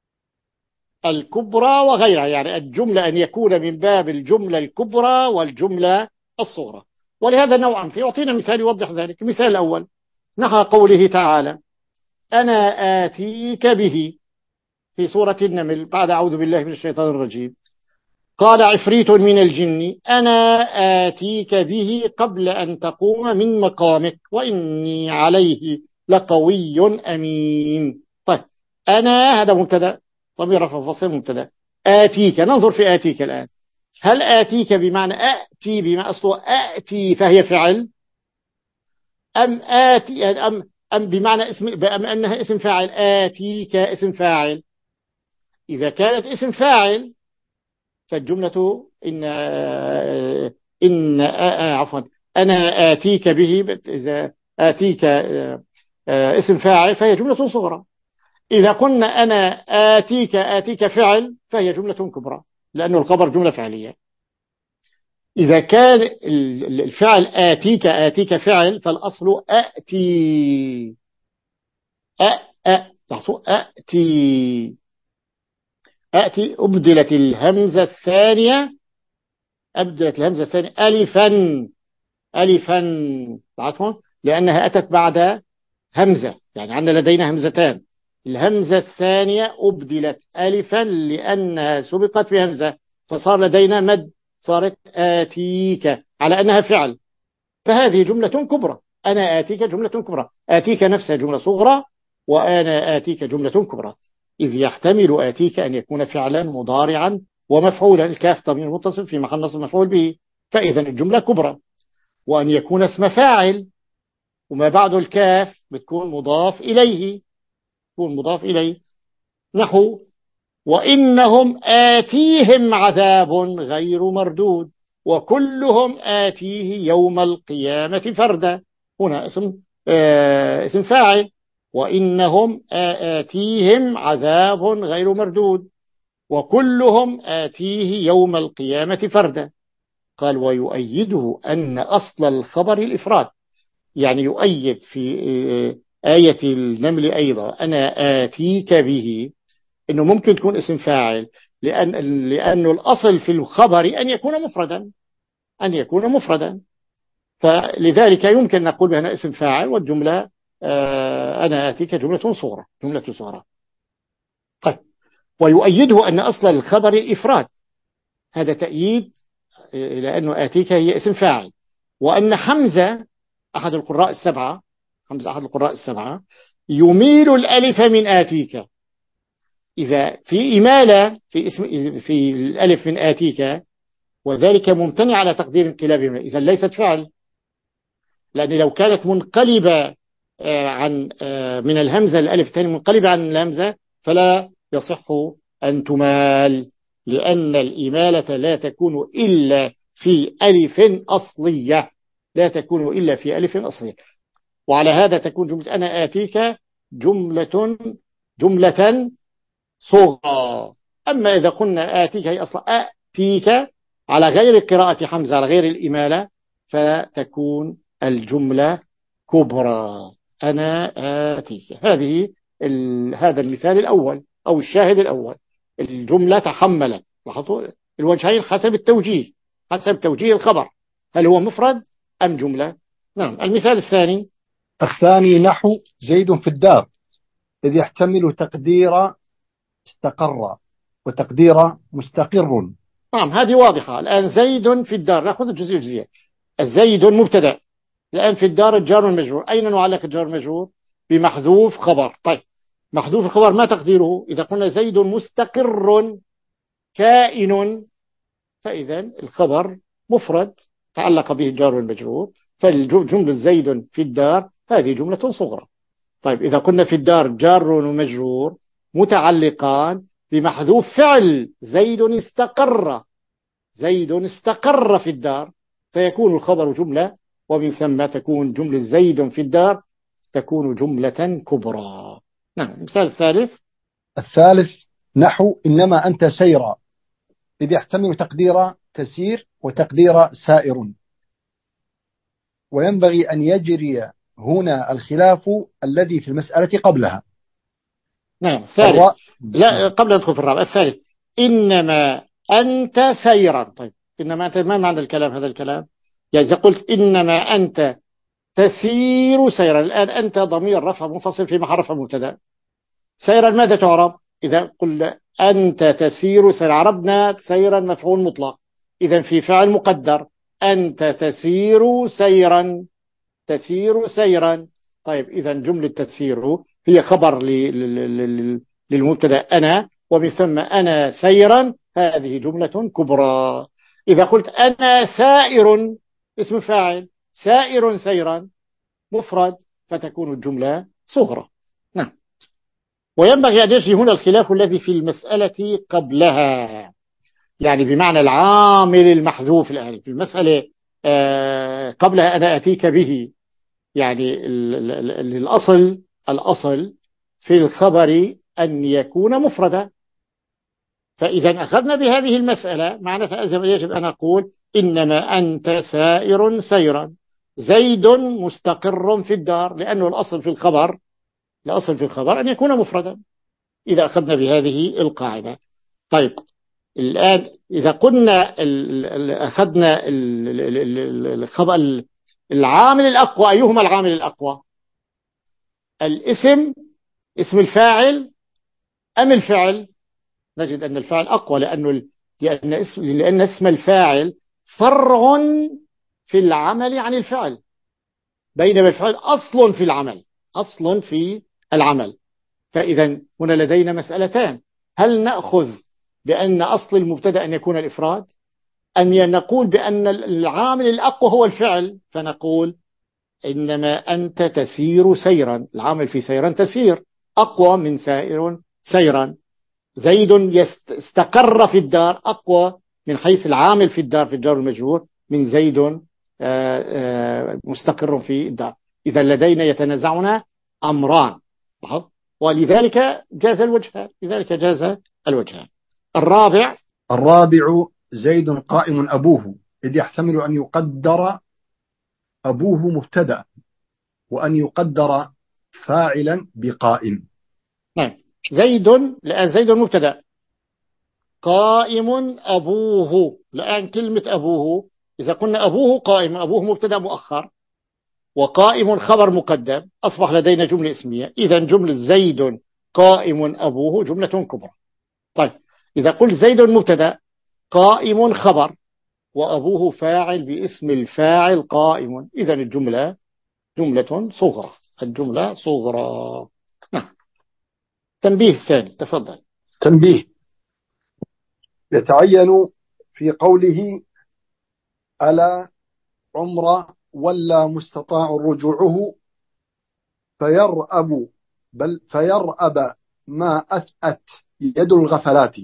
الكبرى وغيرها، يعني الجملة أن يكون من باب الجملة الكبرى والجملة الصغرى. ولهذا نوعا فيه يعطينا مثال يوضح ذلك. المثال الأول نحو قوله تعالى: أنا آتيك به، في سورة النمل بعد أعوذ بالله من الشيطان الرجيم: قال عفريت من الجن أنا آتيك به قبل أن تقوم من مقامك وإني عليه لقوي أمين. طيب أنا هذا مبتدا، ضمير رفع فصيل مبتدا. آتيك، ننظر في آتيك الآن. هل آتيك بمعنى آتي بما أصله آتي فهي فعل، أم آتي أم أم بمعنى اسم، أم أنها اسم فاعل؟ آتيك اسم فاعل. إذا كانت اسم فاعل فالجملة إن إن عفوا أنا آتيك به، إذا آتيك اسم فاعل فهي جملة صغرى. إذا قلنا أنا آتيك آتيك فعل فهي جملة كبرى، لأنه الخبر جملة فعلية. إذا كان الفعل آتيك آتيك فعل فالأصل أأتي أ أ أأتي أأتي أبدلت الهمزة الثانية أبدلت الهمزة الثانية ألفا ألفا لأنها أتت بعد همزة، يعني عندنا لدينا همزتان. الهمزة الثانية أبدلت ألفا لأنها سبقت بهمزة، فصار لدينا مد، صارت آتيك على أنها فعل، فهذه جملة كبرى. أنا آتيك جملة كبرى، آتيك نفسها جملة صغرى، وأنا آتيك جملة كبرى. إذ يحتمل آتيك أن يكون فعلا مضارعا ومفعولا، الكاف ضمير متصل في محل نصب مفعول به، فإذا الجملة كبرى. وأن يكون اسم فاعل، وما بعد الكاف بتكون مضاف إليه، تكون مضاف إليه. نحو وإنهم آتيهم عذاب غير مردود وكلهم آتيه يوم القيامة فردا. هنا اسم آه اسم فاعل، وإنهم آتيهم عذاب غير مردود وكلهم آتيه يوم القيامة فردا. قال ويؤيده أن أصل الخبر الإفراد، يعني يؤيد في آية النمل أيضا أنا آتيك به إنه ممكن تكون اسم فاعل، لأن لأنه الأصل في الخبر أن يكون مفردا، أن يكون مفردا، فلذلك يمكن نقول بأنها اسم فاعل، والجملة أنا آتيك جملة صغرى، جملة صغرى. طيب ويؤيده أن أصل الخبر الإفراد، هذا تأييد لأنه آتيك هي اسم فاعل، وأن حمزة أحد القراء السبعة حمزة أحد القراء السبعة يميل الألف من آتيك. إذا في إمالة في اسم في الألف من آتيك، وذلك ممتنع على تقدير انقلابه، إذا ليست فعل، لأن لو كانت منقلبة عن من الهمزة الألف الثاني منقلبة عن الهمزة فلا يصح أن تمال، لأن الإمالة لا تكون إلا في ألف أصلية، لا تكون إلا في ألف أصلية. وعلى هذا تكون جملة أنا آتيك جملة جملة صغرى. أما إذا قلنا آتيك هي أصلا آتيك على غير قراءة حمزة، على غير الإمالة، فتكون الجملة كبرى. أنا آتيك، هذه هذا المثال الأول أو الشاهد الأول، الجملة تحملت. لاحظوا الوجهين حسب التوجيه، حسب توجيه الخبر، هل هو مفرد أم جملة. نعم. المثال الثاني. الثاني نحو زيد في الدار، إذ يحتمل تقدير استقر وتقدير مستقر. نعم هذه واضحة. الآن زيد في الدار، نأخذ الجزئية الجزئية. الزيد مبتدأ، الآن في الدار الجار والمجرور، أين نعلق الجار والمجرور؟ بمحذوف خبر. طيب محذوف الخبر ما تقديره؟ إذا قلنا زيد مستقر كائن، فإذا الخبر مفرد تعلق به الجار والمجرور، فالجملة زيد في الدار هذه جملة صغرى. طيب إذا قلنا في الدار جار ومجرور متعلقان بمحذوف فعل زيد استقر، زيد استقر في الدار، فيكون الخبر جملة، ومن ثم تكون جملة زيد في الدار تكون جملة كبرى. نعم. مثال الثالث. الثالث نحو إنما أنت سيرا، إذ يحتمل تقدير تسير وتقدير سائر، وينبغي أن يجري هنا الخلاف الذي في المسألة قبلها. نعم. ثالث. لا قبل أن ندخل في الرابع. الثالث إنما أنت سيرا. طيب إنما أنت ما معنى الكلام هذا الكلام؟ يعني إذا قلت إنما أنت تسير سيرا، الآن أنت ضمير رفع منفصل في محل رفع مبتدا، سيرا ماذا تعرب؟ إذا قلنا أنت تسير سيرا عربنا سيرا مفعول مطلق، إذا في فعل مقدر أنت تسير سيرا، تسير سيرا. طيب إذا جملة تسير هي خبر للمبتدا أنا، ومن ثم أنا سيرا هذه جملة كبرى. إذا قلت أنا سائر اسم فاعل، سائر سيرا مفرد، فتكون الجملة صغرى. نعم. وينبغي أن يجري هنا الخلاف الذي في المسألة قبلها، يعني بمعنى العامل المحذوف الآن في المسألة قبلها أنا أتيك به، يعني الأصل الأصل في الخبر أن يكون مفردا. فإذا أخذنا بهذه المسألة معناتها يجب أن أقول إنما أنت سائر سيرا، زيد مستقر في الدار، لأنه الأصل في الخبر الأصل في الخبر أن يكون مفردا إذا أخذنا بهذه القاعدة. طيب الآن إذا قلنا أخذنا الخبر العامل الأقوى، أيهما العامل الأقوى؟ الاسم اسم الفاعل أم الفعل؟ نجد أن الفاعل أقوى، لأنه لأن اسم لأن اسم الفاعل فرع في العمل عن الفعل، بينما الفعل أصل في العمل، أصل في العمل. فإذا هنا لدينا مسألتان، هل نأخذ بأن أصل المبتدأ أن يكون الإفراد، أم نقول بأن العامل الأقوى هو الفعل، فنقول إنما أنت تسير سيرا، العامل في سيرا تسير أقوى من سائر سيرا، زيد يستقر في الدار أقوى من حيث العامل في الدار في الجار المجرور من زيد مستقر في الدار. إذا لدينا يتنازعنا أمران، ولذلك جاز الوجهان، لذلك جاز الوجهان. الرابع الرابع زيد قائم أبوه، إذ يحتمل أن يقدر أبوه مبتدأ وأن يقدر فاعلا بقائم. نعم. زيد لأن زيد مبتدأ، قائم أبوه، لأن كلمة أبوه إذا قلنا أبوه قائم، أبوه مبتدأ مؤخر وقائم خبر مقدم، أصبح لدينا جملة اسمية. إذا جملة زيد قائم أبوه جملة كبرى. طيب إذا قلت زيد مبتدأ قائم خبر وأبوه فاعل باسم الفاعل قائم، إذا الجملة جملة صغرى، الجملة صغرى. نعم. تنبيه الثاني، تفضل. تنبيه يتعين في قوله ألا عمر ولا مستطاع رجوعه فيرأب بل فيرأب ما أثأت يد الغفلات،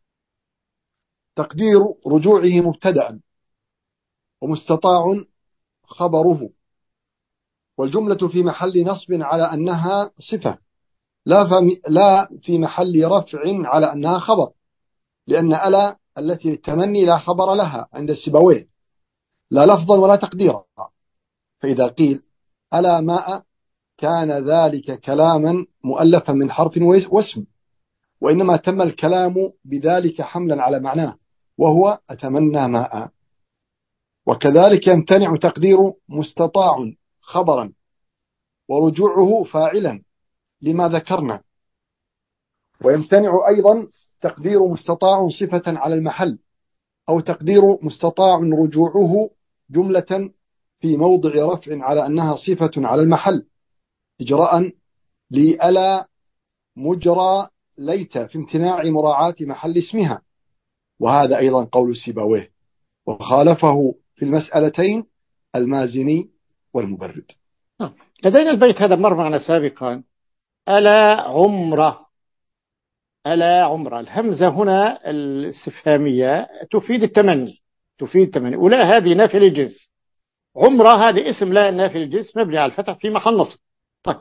تقدير رجوعه مبتدأ ومستطاع خبره، والجملة في محل نصب على أنها صفة، لا في محل رفع على أنها خبر، لأن ألا التي التمني لا خبر لها عند السبويه لا لفظا ولا تقديرا. فإذا قيل ألا ماء كان ذلك كلاما مؤلفا من حرف واسم، وإنما تم الكلام بذلك حملا على معناه، وهو أتمنى ماء. وكذلك يمتنع تقدير مستطاع خبرا ورجوعه فاعلا لما ذكرنا. ويمتنع أيضا تقدير مستطاع صفة على المحل، أو تقدير مستطاع رجوعه جملة في موضع رفع على أنها صفة على المحل، إجراء لألا مجرى ليت في امتناع مراعاة محل اسمها. وهذا أيضا قول سيبويه، وخالفه في المسألتين المازني والمبرد. لدينا البيت هذا مر معنا سابقا، ألا عمره. ألا عمره، الهمزة هنا الاستفهامية تفيد التمني، تفيد التمني، ولا هذه نافية للجنس. عمره هذه اسم لا نافي للجنس مبني على الفتح في محل نصب. طيب،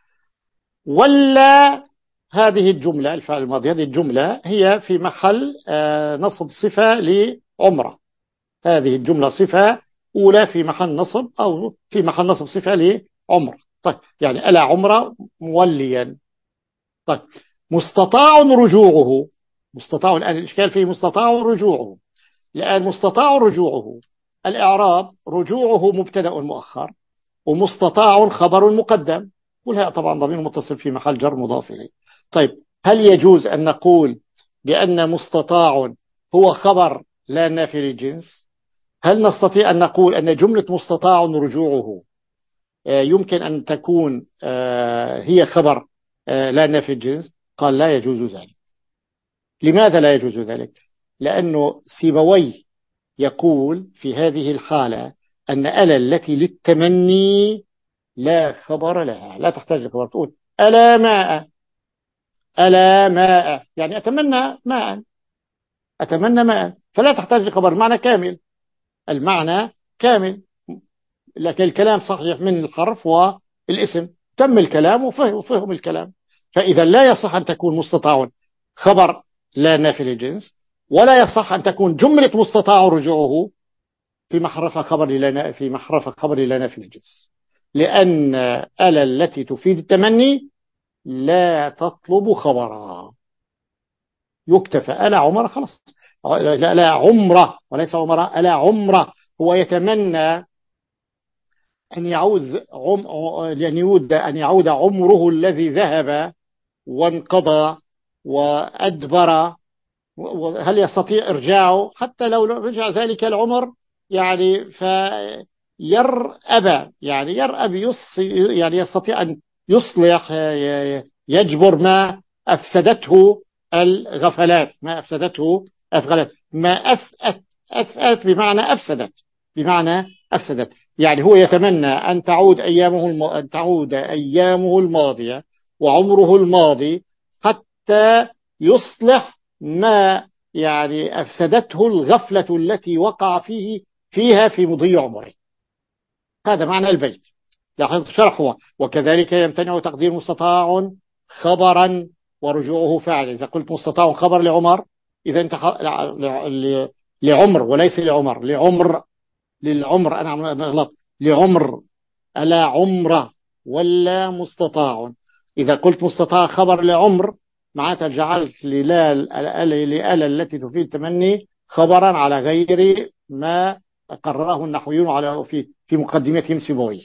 ولا هذه الجملة الفعل الماضي، هذه الجملة هي في محل نصب صفة لعمرة. هذه الجملة صفة أولى في محل نصب، أو في محل نصب صفة لعمرة. طيب، يعني ألا عمرة موليا. طيب، مستطاع رجوعه. مستطاع، الآن الإشكال فيه مستطاع رجوعه، لأن مستطاع رجوعه الإعراب رجوعه مبتدأ مؤخر، ومستطاع خبر مقدم، كلها طبعا ضمير متصل في محل جر مضاف إليه. طيب، هل يجوز أن نقول بأن مستطاع هو خبر لا نافي للجنس؟ هل نستطيع أن نقول أن جملة مستطاع رجوعه يمكن أن تكون هي خبر لا نافي للجنس؟ قال لا يجوز ذلك. لماذا لا يجوز ذلك؟ لأنه سيبوي يقول في هذه الحالة أن ألا التي للتمني لا خبر لها، لا تحتاج لخبر. تقول ألا ماء، ألا ماء يعني أتمنى ماء، أتمنى ماء، فلا تحتاج لخبر، المعنى كامل، المعنى كامل. لكن الكلام صحيح من الحرف والاسم، تم الكلام وفهم, وفهم الكلام. فإذا لا يصح أن تكون مستطاع خبر لا نافي للجنس، ولا يصح أن تكون جملة مستطاع رجوعه في محرف خبر لا في محرف خبر لا نافي للجنس، لأن ألا التي تفيد التمني لا تطلب خبرا. يكتفى ألا عمر خلاص، لا, لا عمره وليس عمره، ألا عمره. هو يتمنى أن يعود عم أن يعود أن يعود عمره الذي ذهب وانقضى وأدبر. هل يستطيع إرجاعه؟ حتى لو رجع ذلك العمر يعني فيرأب، يعني يرأب يص يعني يستطيع أن يصلح يجبر ما أفسدته الغفلات، ما أفسدته أفغلت، ما أفأت أفأت بمعنى أفسدت، بمعنى أفسدت. يعني هو يتمنى أن تعود أيامه الم... أن تعود أيامه الماضية وعمره الماضي حتى يصلح ما يعني أفسدته الغفلة التي وقع فيه فيها في مضي عمره. هذا معنى البيت. لاحظ شرحه. وكذلك يمتنع تقدير مستطاع خبرا ورجوعه فاعل. إذا قلت مستطاع خبر لعمر، إذا انت لعمر وليس لعمر، لعمر للعمر، أنا غلط، لعمر، ألا عمر ولا مستطاع. إذا قلت مستطاع خبر لعمر معناتها جعلت لآل التي تفيد تمني خبرا على غير ما قرره النحويون على في في مقدمتهم سيبويه.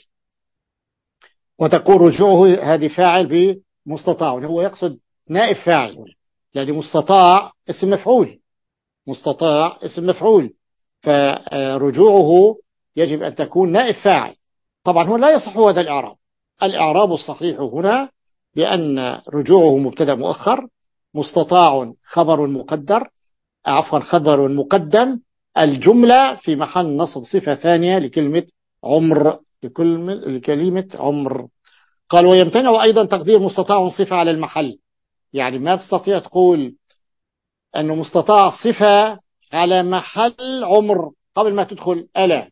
وتقول رجوعه هذه فاعل بمستطاع، هو يقصد نائب فاعل، يعني مستطاع اسم مفعول، مستطاع اسم مفعول، فرجوعه يجب أن تكون نائب فاعل. طبعا هو لا يصح هذا الإعراب. الإعراب الصحيح هنا بأن رجوعه مبتدأ مؤخر، مستطاع خبر مقدر، عفوا خبر مقدم، الجملة في محل نصب صفة ثانية لكلمة عمر، لكلمة عمر. قال ويمتنع أيضا تقدير مستطاع صفة على المحل. يعني ما تستطيع تقول أنه مستطاع صفة على محل عمر قبل ما تدخل ألا،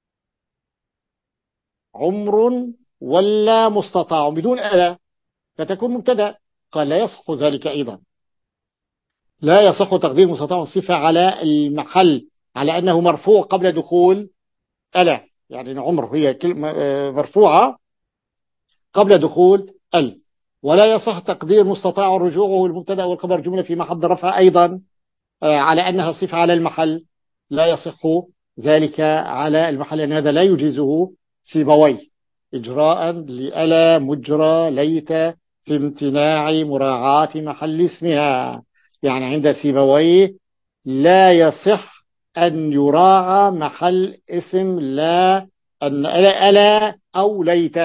عمر ولا مستطاع بدون ألا، فتكون مبتدا. قال لا يصح ذلك أيضا، لا يصح تقدير مستطاع صفة على المحل على أنه مرفوع قبل دخول ألا. يعني عمر هي كلمة مرفوعة قبل دخول ال. ولا يصح تقدير مستطاع رجوعه المبتدأ والخبر جملة في محل رفع أيضا على أنها صفة على المحل، لا يصح ذلك على المحل، لأن هذا لا يجيزه سيبويه إجراء لألا مجرى ليت في امتناع مراعاة محل اسمها. يعني عند سيبويه لا يصح أن يراعى محل اسم لا أن ألا, ألا أو ليت،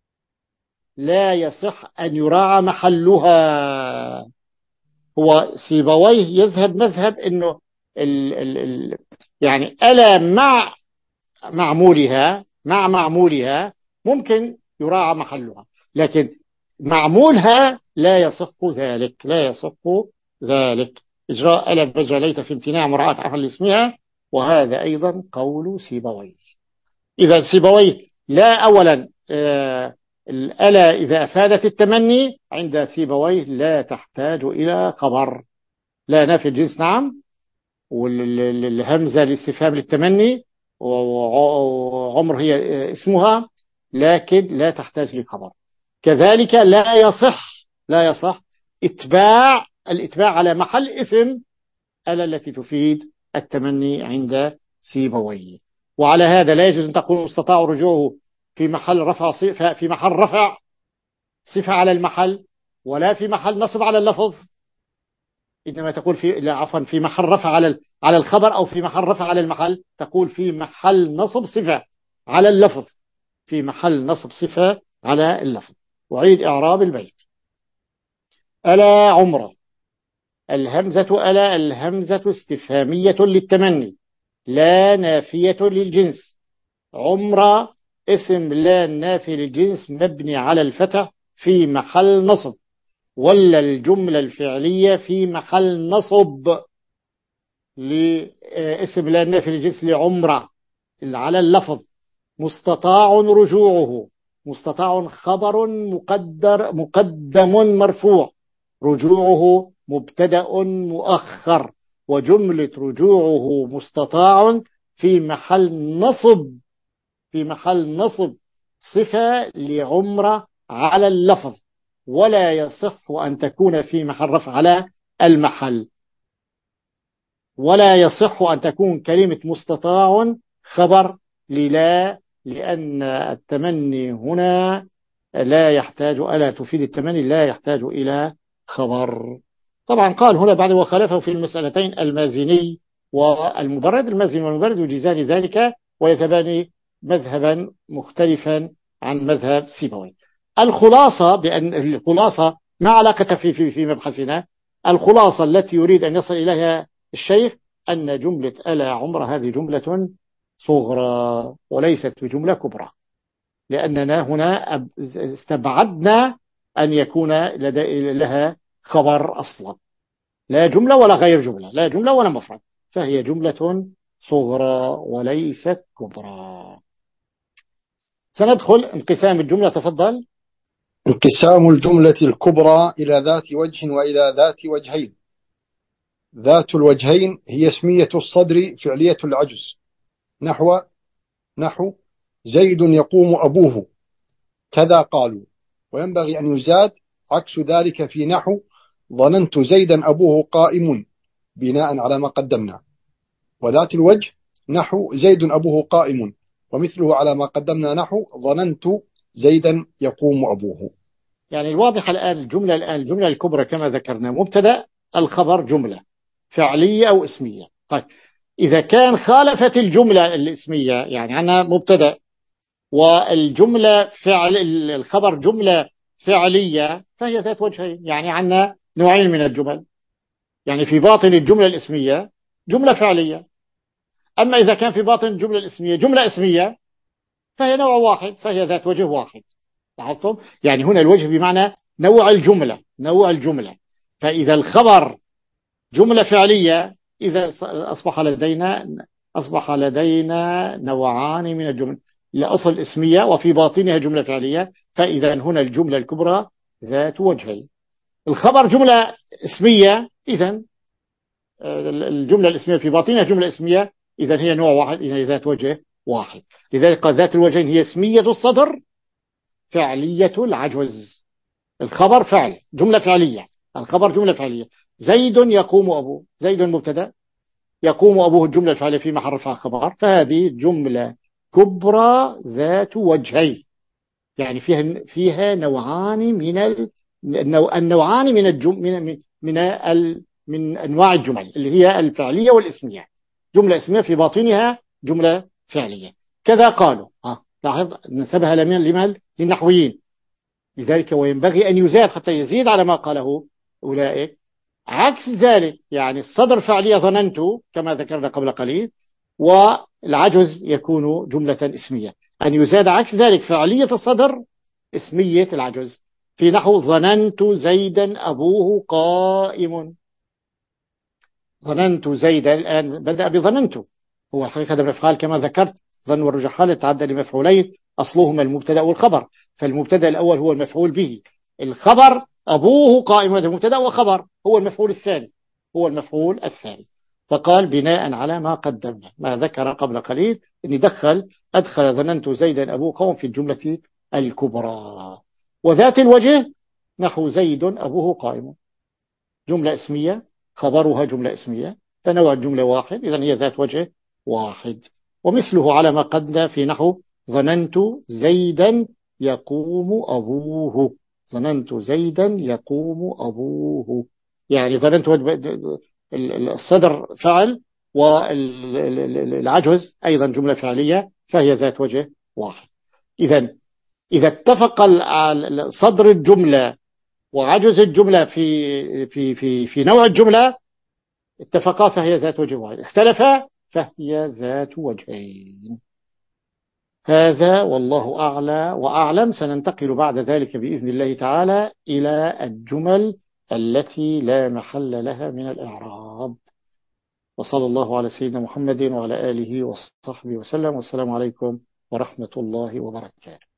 لا يصح أن يراعى محلها. هو سيبويه يذهب مذهب أنه ال ال ال يعني ألا مع معمولها مع معمولها ممكن يراعى محلها، لكن معمولها لا يصح ذلك، لا يصح ذلك إجراء ألا مجرى ليت في امتناع مراعاة محل اسمها. وهذا أيضا قول سيبويه. إذا سيبويه لا أولا آه الألا إذا أفادت التمني عند سيبويه لا تحتاج إلى خبر، لا نافي الجنس نعم، والهمزة الاستفهام للتمني وعمر هي اسمها، لكن لا تحتاج لخبر. كذلك لا يصح لا يصح اتباع الاتباع على محل اسم ألا التي تفيد التمني عند سيبويه. وعلى هذا لا يجوز أن تقول مستطاع رجوعه في محل رفع صفة في محل رفع صفة على المحل، ولا في محل نصب على اللفظ، إنما تقول في لا عفوا في محل رفع على على الخبر، أو في محل رفع على المحل تقول في محل نصب صفة على اللفظ، في محل نصب صفة على اللفظ. وعيد إعراب البيت. ألا عمره، الهمزة ألا الهمزة استفهامية للتمني لا نافية للجنس. عمره اسم لا نافي للجنس مبني على الفتح في محل نصب، ولا الجملة الفعلية في محل نصب لاسم لا نافي للجنس لعمره على اللفظ. مستطاع رجوعه، مستطاع خبر مقدر مقدم مرفوع، رجوعه مبتدأ مؤخر، وجملة رجوعه مستطاع في محل نصب في محل نصب صفة لعمرة على اللفظ، ولا يصح أن تكون في محل رفع على المحل، ولا يصح أن تكون كلمة مستطاع خبر للا، لأن التمني هنا لا يحتاج ألا تفيد التمني لا يحتاج إلى خبر. طبعا قال هنا بعد وخالفه في المسألتين المازني والمبرد. المازني والمبرد يجيزان ذلك ويتباني مذهبا مختلفا عن مذهب سيبويه. الخلاصة بأن الخلاصة ما علاقة في في في مبحثنا، الخلاصة التي يريد أن يصل إليها الشيخ أن جملة ألا عمر هذه جملة صغرى وليست بجملة كبرى، لأننا هنا استبعدنا أن يكون لدى لها خبر أصلا، لا جملة ولا غير جملة، لا جملة ولا مفرد، فهي جملة صغرى وليست كبرى. سندخل انقسام الجملة. تفضل. انقسام الجملة الكبرى إلى ذات وجه وإلى ذات وجهين. ذات الوجهين هي اسمية الصدر فعلية العجز، نحو نحو زيد يقوم أبوه كذا قالوا، وينبغي أن يزاد عكس ذلك في نحو ظننت زيدا أبوه قائم بناء على ما قدمنا. وذات الوجه نحو زيد أبوه قائم، ومثله على ما قدمنا نحو ظننت زيدا يقوم أبوه. يعني الواضح الآن الجملة الآن الجملة الكبرى كما ذكرنا مبتدأ، الخبر جملة فعلية أو اسمية. طيب إذا كان خالفت الجملة الاسمية، يعني عنا مبتدأ والجملة فعل الخبر جملة فعلية، فهي ذات وجهين. يعني عنا نوعين من الجمل، يعني في باطن الجملة الاسمية جملة فعلية، أما إذا كان في باطن الجملة الاسمية جملة اسمية فهي نوع واحد، فهي ذات وجه واحد. لاحظتم؟ يعني هنا الوجه بمعنى نوع الجملة نوع الجملة. فإذا الخبر جملة فعلية إذا أصبح لدينا أصبح لدينا نوعان من الجمل، لأصل اسمية وفي باطنها جملة فعلية، فإذا هنا الجملة الكبرى ذات وجهين. الخبر جملة اسمية، إذا الجملة الاسمية في باطنها جملة اسمية، إذا هي نوع واحد، إذا ذات وجه واحد. لذلك قال ذات الوجهين هي اسمية الصدر فعلية العجز. الخبر فعل، جملة فعلية، الخبر جملة فعلية. زيد يقوم أبوه، زيد مبتدأ، يقوم أبوه الجملة الفعلية في محل رفع خبر، فهذه جملة كبرى ذات وجهين، يعني فيها فيها نوعان من ال... النوعان من الجم... من من من, ال... من انواع الجمل اللي هي الفعليه والاسميه. جمله اسميه في باطنها جمله فعليه. كذا قالوا، ها لاحظ نسبها لمن لمن للنحويين. لذلك وينبغي ان يزاد حتى يزيد على ما قاله اولئك. عكس ذلك يعني الصدر فعليه ظننت كما ذكرنا قبل قليل، والعجز يكون جمله اسميه. أن يزاد عكس ذلك فعلية الصدر اسمية العجز، في نحو ظننت زيدا أبوه قائم. ظننت زيدا الآن بدأ بظننت، هو الحقيقة هذا الأفعال كما ذكرت ظن والرجحان يتعدى لمفعولين أصلهما المبتدأ والخبر، فالمبتدأ الأول هو المفعول به، الخبر أبوه قائم هذا مبتدأ وخبر هو المفعول الثاني، هو المفعول الثاني. فقال بناء على ما قدمنا ما ذكر قبل قليل أن دخل أدخل ظننت زيدا أبوه قوم في الجملة الكبرى. وذات الوجه نحو زيد أبوه قائم، جملة اسمية خبرها جملة اسمية، فنوع الجملة واحد، إذن هي ذات وجه واحد. ومثله على ما قدنا في نحو ظننت زيدا يقوم أبوه، ظننت زيدا يقوم أبوه، يعني ظننت الصدر فعل والعجز أيضا جملة فعلية، فهي ذات وجه واحد. إذن إذا اتفق صدر الجملة وعجز الجملة في في في في نوع الجملة اتفقا فهي ذات وجه واحد، اختلفا فهي ذات وجهين. هذا والله أعلى وأعلم. سننتقل بعد ذلك بإذن الله تعالى إلى الجمل التي لا محل لها من الإعراب. وصلى الله على سيدنا محمد وعلى آله وصحبه وسلم، والسلام عليكم ورحمة الله وبركاته.